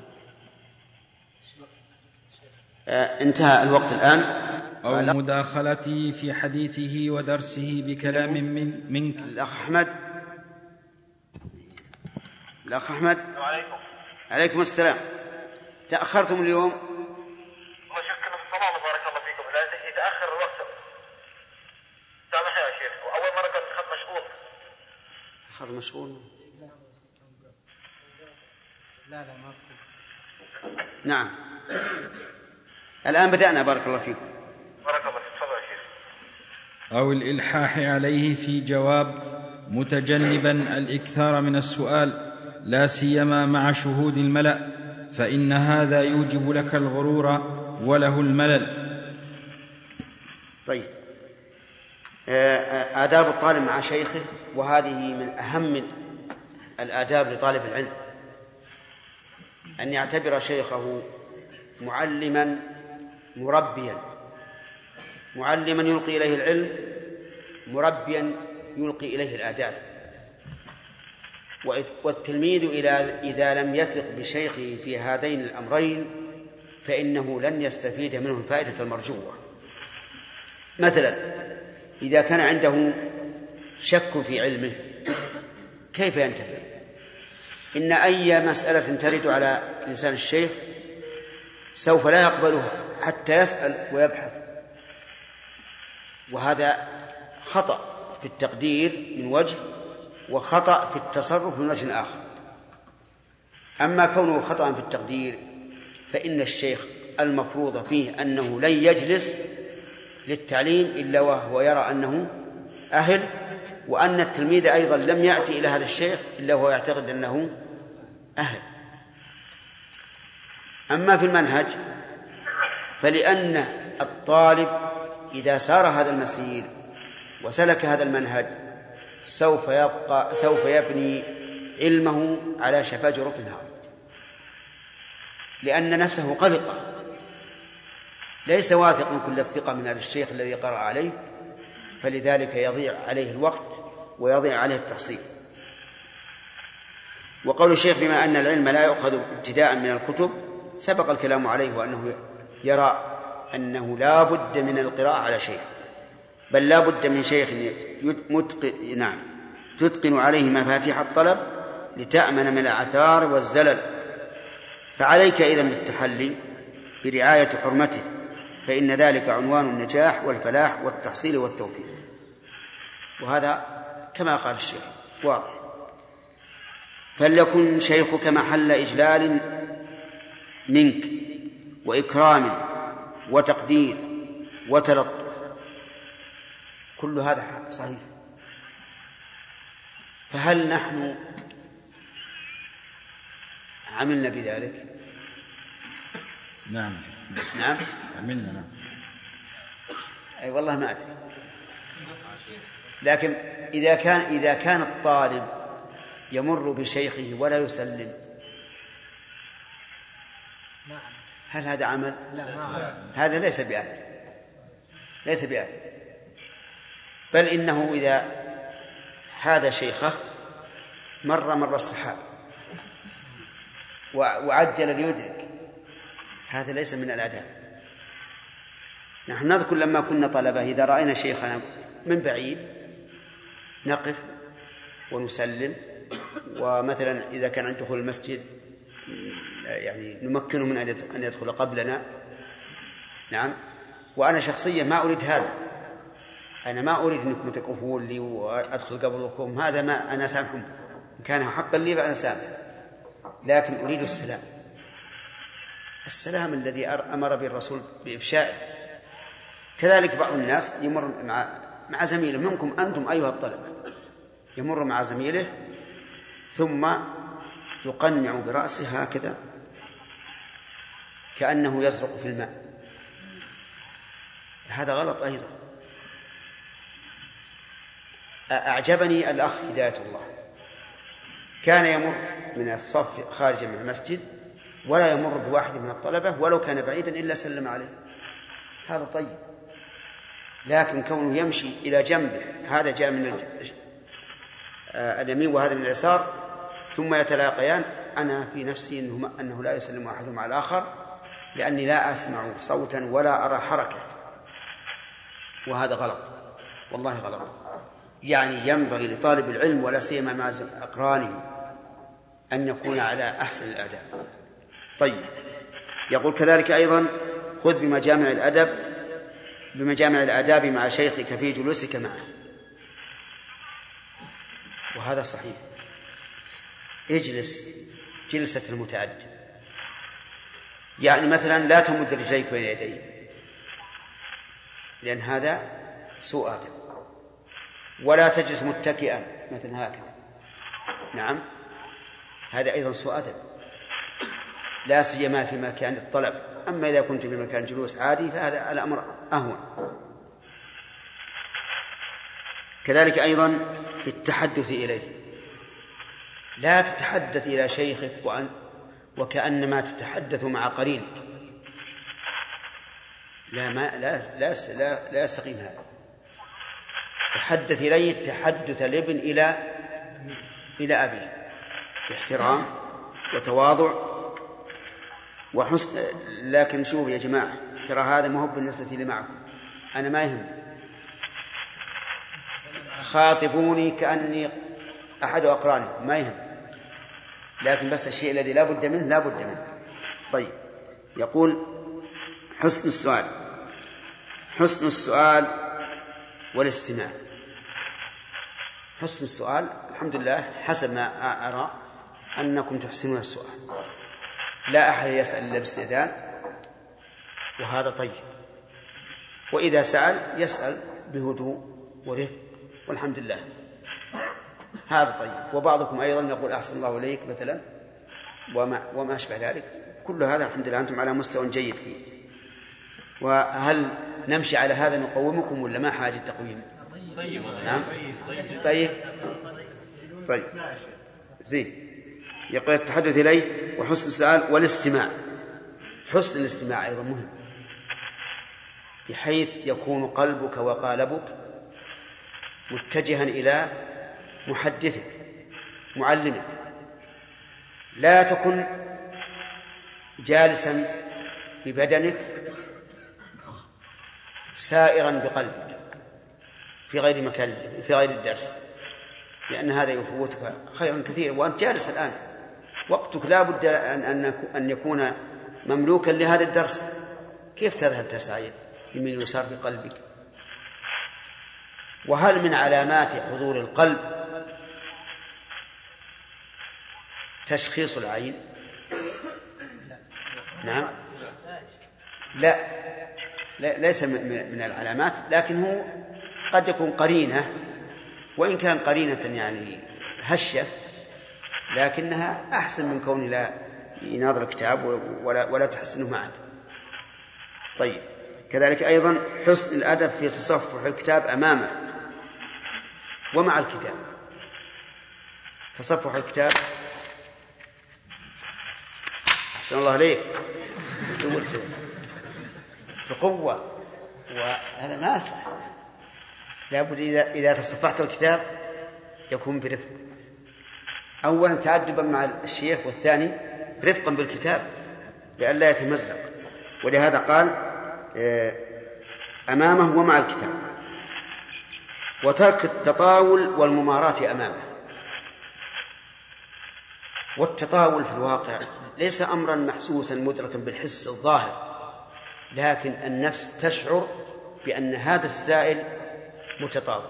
آه انتهى الوقت الآن. أو مداخلته في حديثه ودرسه بكلام من منك. الأخ أحمد. الأخ أحمد. عليكم. عليكم السلام. تأخرتم اليوم؟ مشكلة في الصلاة بارك الله فيكم، لا يتأخر الوقت. سامح يا شيخ، وأول مرة كنت خط مشغول. خط مشغول؟ لا لا ما أقول. نعم. الآن بدأنا بارك الله فيكم. بارك الله فيك. تفضل يا شيخ. أو الإلحاح عليه في جواب متجنبا الإكثار من السؤال، لا سيما مع شهود الملأ، فإن هذا يوجب لك الغرور وله الملل. طيب، آداب الطالب مع شيخه، وهذه من أهم الآداب لطالب العلم، أن يعتبر شيخه معلما مربيا، معلما يلقي إليه العلم، مربيا يلقي إليه الآداب. والتلميذ إذا لم يثق بشيخه في هذين الأمرين فإنه لن يستفيد منه الفائدة المرجوة. مثلا إذا كان عنده شك في علمه كيف ينتفع؟ إن أي مسألة ترد على لسان الشيخ سوف لا يقبلها حتى يسأل ويبحث، وهذا خطأ في التقدير من وجه، وخطأ في التصرف من وجه آخر. أما كونه خطأ في التقدير فإن الشيخ المفروض فيه أنه لن يجلس للتعليم إلا وهو يرى أنه أهل، وأن التلميذ أيضا لم يأتي إلى هذا الشيخ إلا وهو يعتقد أنه أهل. أما في المنهج فلأن الطالب إذا سار هذا المسير وسلك هذا المنهج سوف يبقى سوف يبني علمه على شفا جرف النهار، لأن نفسه قلقة، ليس واثق من كل الثقة من هذا الشيخ الذي قرأ عليه، فلذلك يضيع عليه الوقت ويضيع عليه التحصيل. وقول الشيخ بما أن العلم لا يؤخذ ابتداء من الكتب سبق الكلام عليه، وأنه يرى أنه لا بد من القراءة على شيخ، بل لا بد من شيخ متقن نعم تتقن عليه مفاتيح الطلب لتأمن من العثار والزلل. فعليك إذا بالتحلي برعاية حرمته، فإن ذلك عنوان النجاح والفلاح والتحصيل والتوفيق. وهذا كما قال الشيخ واضح. فليكن شيخك محل إجلال منك وإكرام وتقدير وتلطف، كل هذا صحيح. فهل نحن عملنا بذلك؟ نعم نعم عملنا. نعم أي والله ما أدري. لكن إذا كان إذا كان الطالب يمر بشيخه ولا يسلم، هل هذا عمل؟ هذا ليس بعمل، ليس بعمل. بل إنه إذا حاذى شيخه مر مر السحاب وعجل ليدرك، هذا ليس من الآداب. نحن نذكر لما كنا طلبة إذا رأينا شيخنا من بعيد نقف ونسلم، ومثلا إذا كان عند دخول المسجد يعني نمكنه من أن يدخل قبلنا. نعم. وأنا شخصيا ما أريد هذا، أنا ما أريد أنكم تقفون لي وأدخل قبلكم، هذا ما أنا سامحكم، إن كان حقا لي فأنا سامح، لكن أريد السلام، السلام الذي أمر به الرسول بإفشائه. كذلك بعض الناس يمر مع مع زميله منكم أنتم أيها الطلبة، يمر مع زميله ثم يقنع برأسه هكذا كأنه يزرق في الماء، هذا غلط أيضا. أعجبني الأخ هداية الله، كان يمر من الصف خارجا من المسجد ولا يمر بواحد من الطلبة ولو كان بعيدا إلا سلم عليه، هذا طيب. لكن كونه يمشي إلى جنبه، هذا جاء من اليمين وهذا من اليسار، ثم يتلاقيان، أنا في نفسي إنه, أنه لا يسلم أحدهم على الآخر، لأني لا أسمع صوتا ولا أرى حركة، وهذا غلط، والله غلط. يعني ينبغي لطالب العلم ولا سيما مع أقرانه أن يكون على أحسن الآداب. طيب، يقول كذلك أيضا خذ بمجامع الأدب بمجامع الآداب مع شيخك في جلوسك معه، وهذا صحيح. اجلس جلسة المتعدد، يعني مثلا لا تمد رجليك بين يديه، لأن هذا سوء أدب. ولا تجلس متكئا مثلا هكذا، نعم، هذا أيضا سوء أدب، لا سيما في مكان الطلب. أما إذا كنت في مكان جلوس عادي فهذا الأمر أهون. كذلك أيضا في التحدث إليه، لا تتحدث إلى شيخك وأن وكأنما تتحدث مع قرين، لا ما لا لا لا, لا يستقيم هذا. تحدث إليه تحدث الابن إلى إلى أبيه باحترام وتواضع وحسن. لكن شوف يا جماعة، ترى هذا ما هو بالنسبة لي معكم، أنا ما يهم، خاطبوني كأني أحد أقراني، ما يهم، لكن بس الشيء الذي لا بد منه لا بد منه. طيب، يقول حسن السؤال حسن السؤال والاستماع. حسن السؤال الحمد لله حسب ما أرى أنكم تحسنون السؤال، لا أحد يسأل إلا باستئذان، وهذا طيب. وإذا سأل يسأل بهدوء ورفق، والحمد لله هذا طيب. وبعضكم أيضا يقول أحسن الله إليك مثلا وما, وما أشبه ذلك، كل هذا الحمد لله أنتم على مستوى جيد فيه. وهل نمشي على هذا نقومكم ولا ما حاجة تقويم؟ طيب. نعم طيب طيب زين. يقول التحدث إليه وحسن السؤال والاستماع. حسن الاستماع أيضا مهم، بحيث يكون قلبك وقالبك متجها إلى محدثك معلمك، لا تكن جالسا ببدنك سائرا بقلبك في غير مكان في غير الدرس، لأن هذا يفوتك خيرا كثيرا وأنت جالس الآن، وقتك لا بد أن يكون مملوكا لهذا الدرس. كيف تذهب تسعى يمين ويسار بقلبك؟ وهل من علامات حضور القلب تشخيص العين؟ نعم، لا, لا ليس من العلامات، لكن هو قد يكون قرينة، وإن كان قرينة يعني هشة، لكنها أحسن من كون لا يناظر الكتاب ولا, ولا تحسنه معك. طيب، كذلك أيضا حسن الأدب في تصفح الكتاب أمامه ومع الكتاب. تصفح الكتاب أحسن الله عليك بقوة، وهذا ما أصلح. لابد إذا, إذا تصفحت الكتاب يكون برفق، أولا تعدبا مع الشيخ، والثاني رفقا بالكتاب لئلا يتمزق. ولهذا قال أمامه ومع الكتاب. وترك التطاول والممارات أمامه. والتطاول في الواقع ليس أمرا محسوسا مدركا بالحس الظاهر، لكن النفس تشعر بأن هذا السائل متطاول،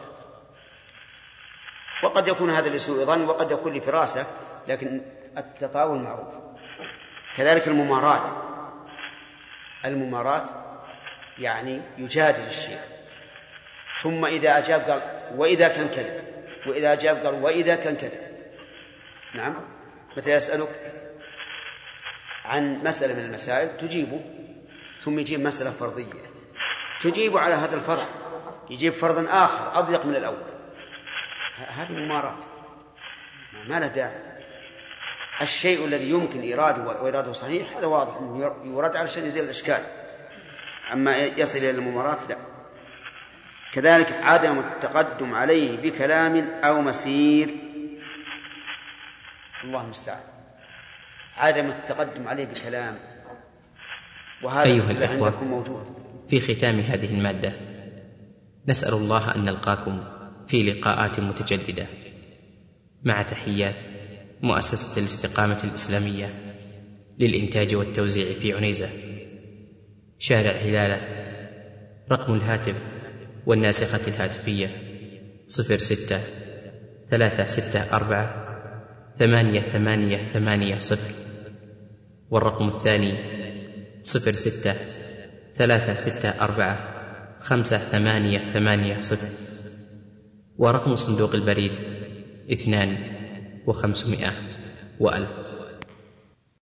وقد يكون هذا لسوء ظن وقد يكون لفراسة، لكن التطاول معروف. كذلك الممارات. الممارات يعني يجادل الشيخ، ثم إذا أجاب قال وإذا كان كذا، وإذا أجاب قال وإذا كان كذا. نعم، متى يسألك عن مسألة من المسائل تجيبه، ثم يجيب مسألة فرضية تجيب على هذا الفرض، يجيب فرضا آخر أضيق من الأول. هذه ممارات ما له داعي. الشيء الذي يمكن إيراده وإراده صحيح هذا واضح أنه يراد علشان يزيل الإشكال، أما يصل إلى الممارات لا. كذلك عدم التقدم عليه بكلام أو مسير، الله المستعان. عدم التقدم عليه بكلام، وهذا أيها الأخوة، موجود. في ختام هذه المادة نسأل الله أن نلقاكم في لقاءات متجددة، مع تحيات مؤسسة الاستقامة الإسلامية للإنتاج والتوزيع في عنيزة، شارع هلالة. رقم الهاتف والناسخة الهاتفية صفر ستة ثلاثة ستة أربعة ثمانية ثمانية ثمانية صفر، والرقم الثاني صفر ستة ثلاثة ستة أربعة خمسة ثمانية ثمانية صفر، ورقم صندوق البريد اثنان وخمسمائة وألف.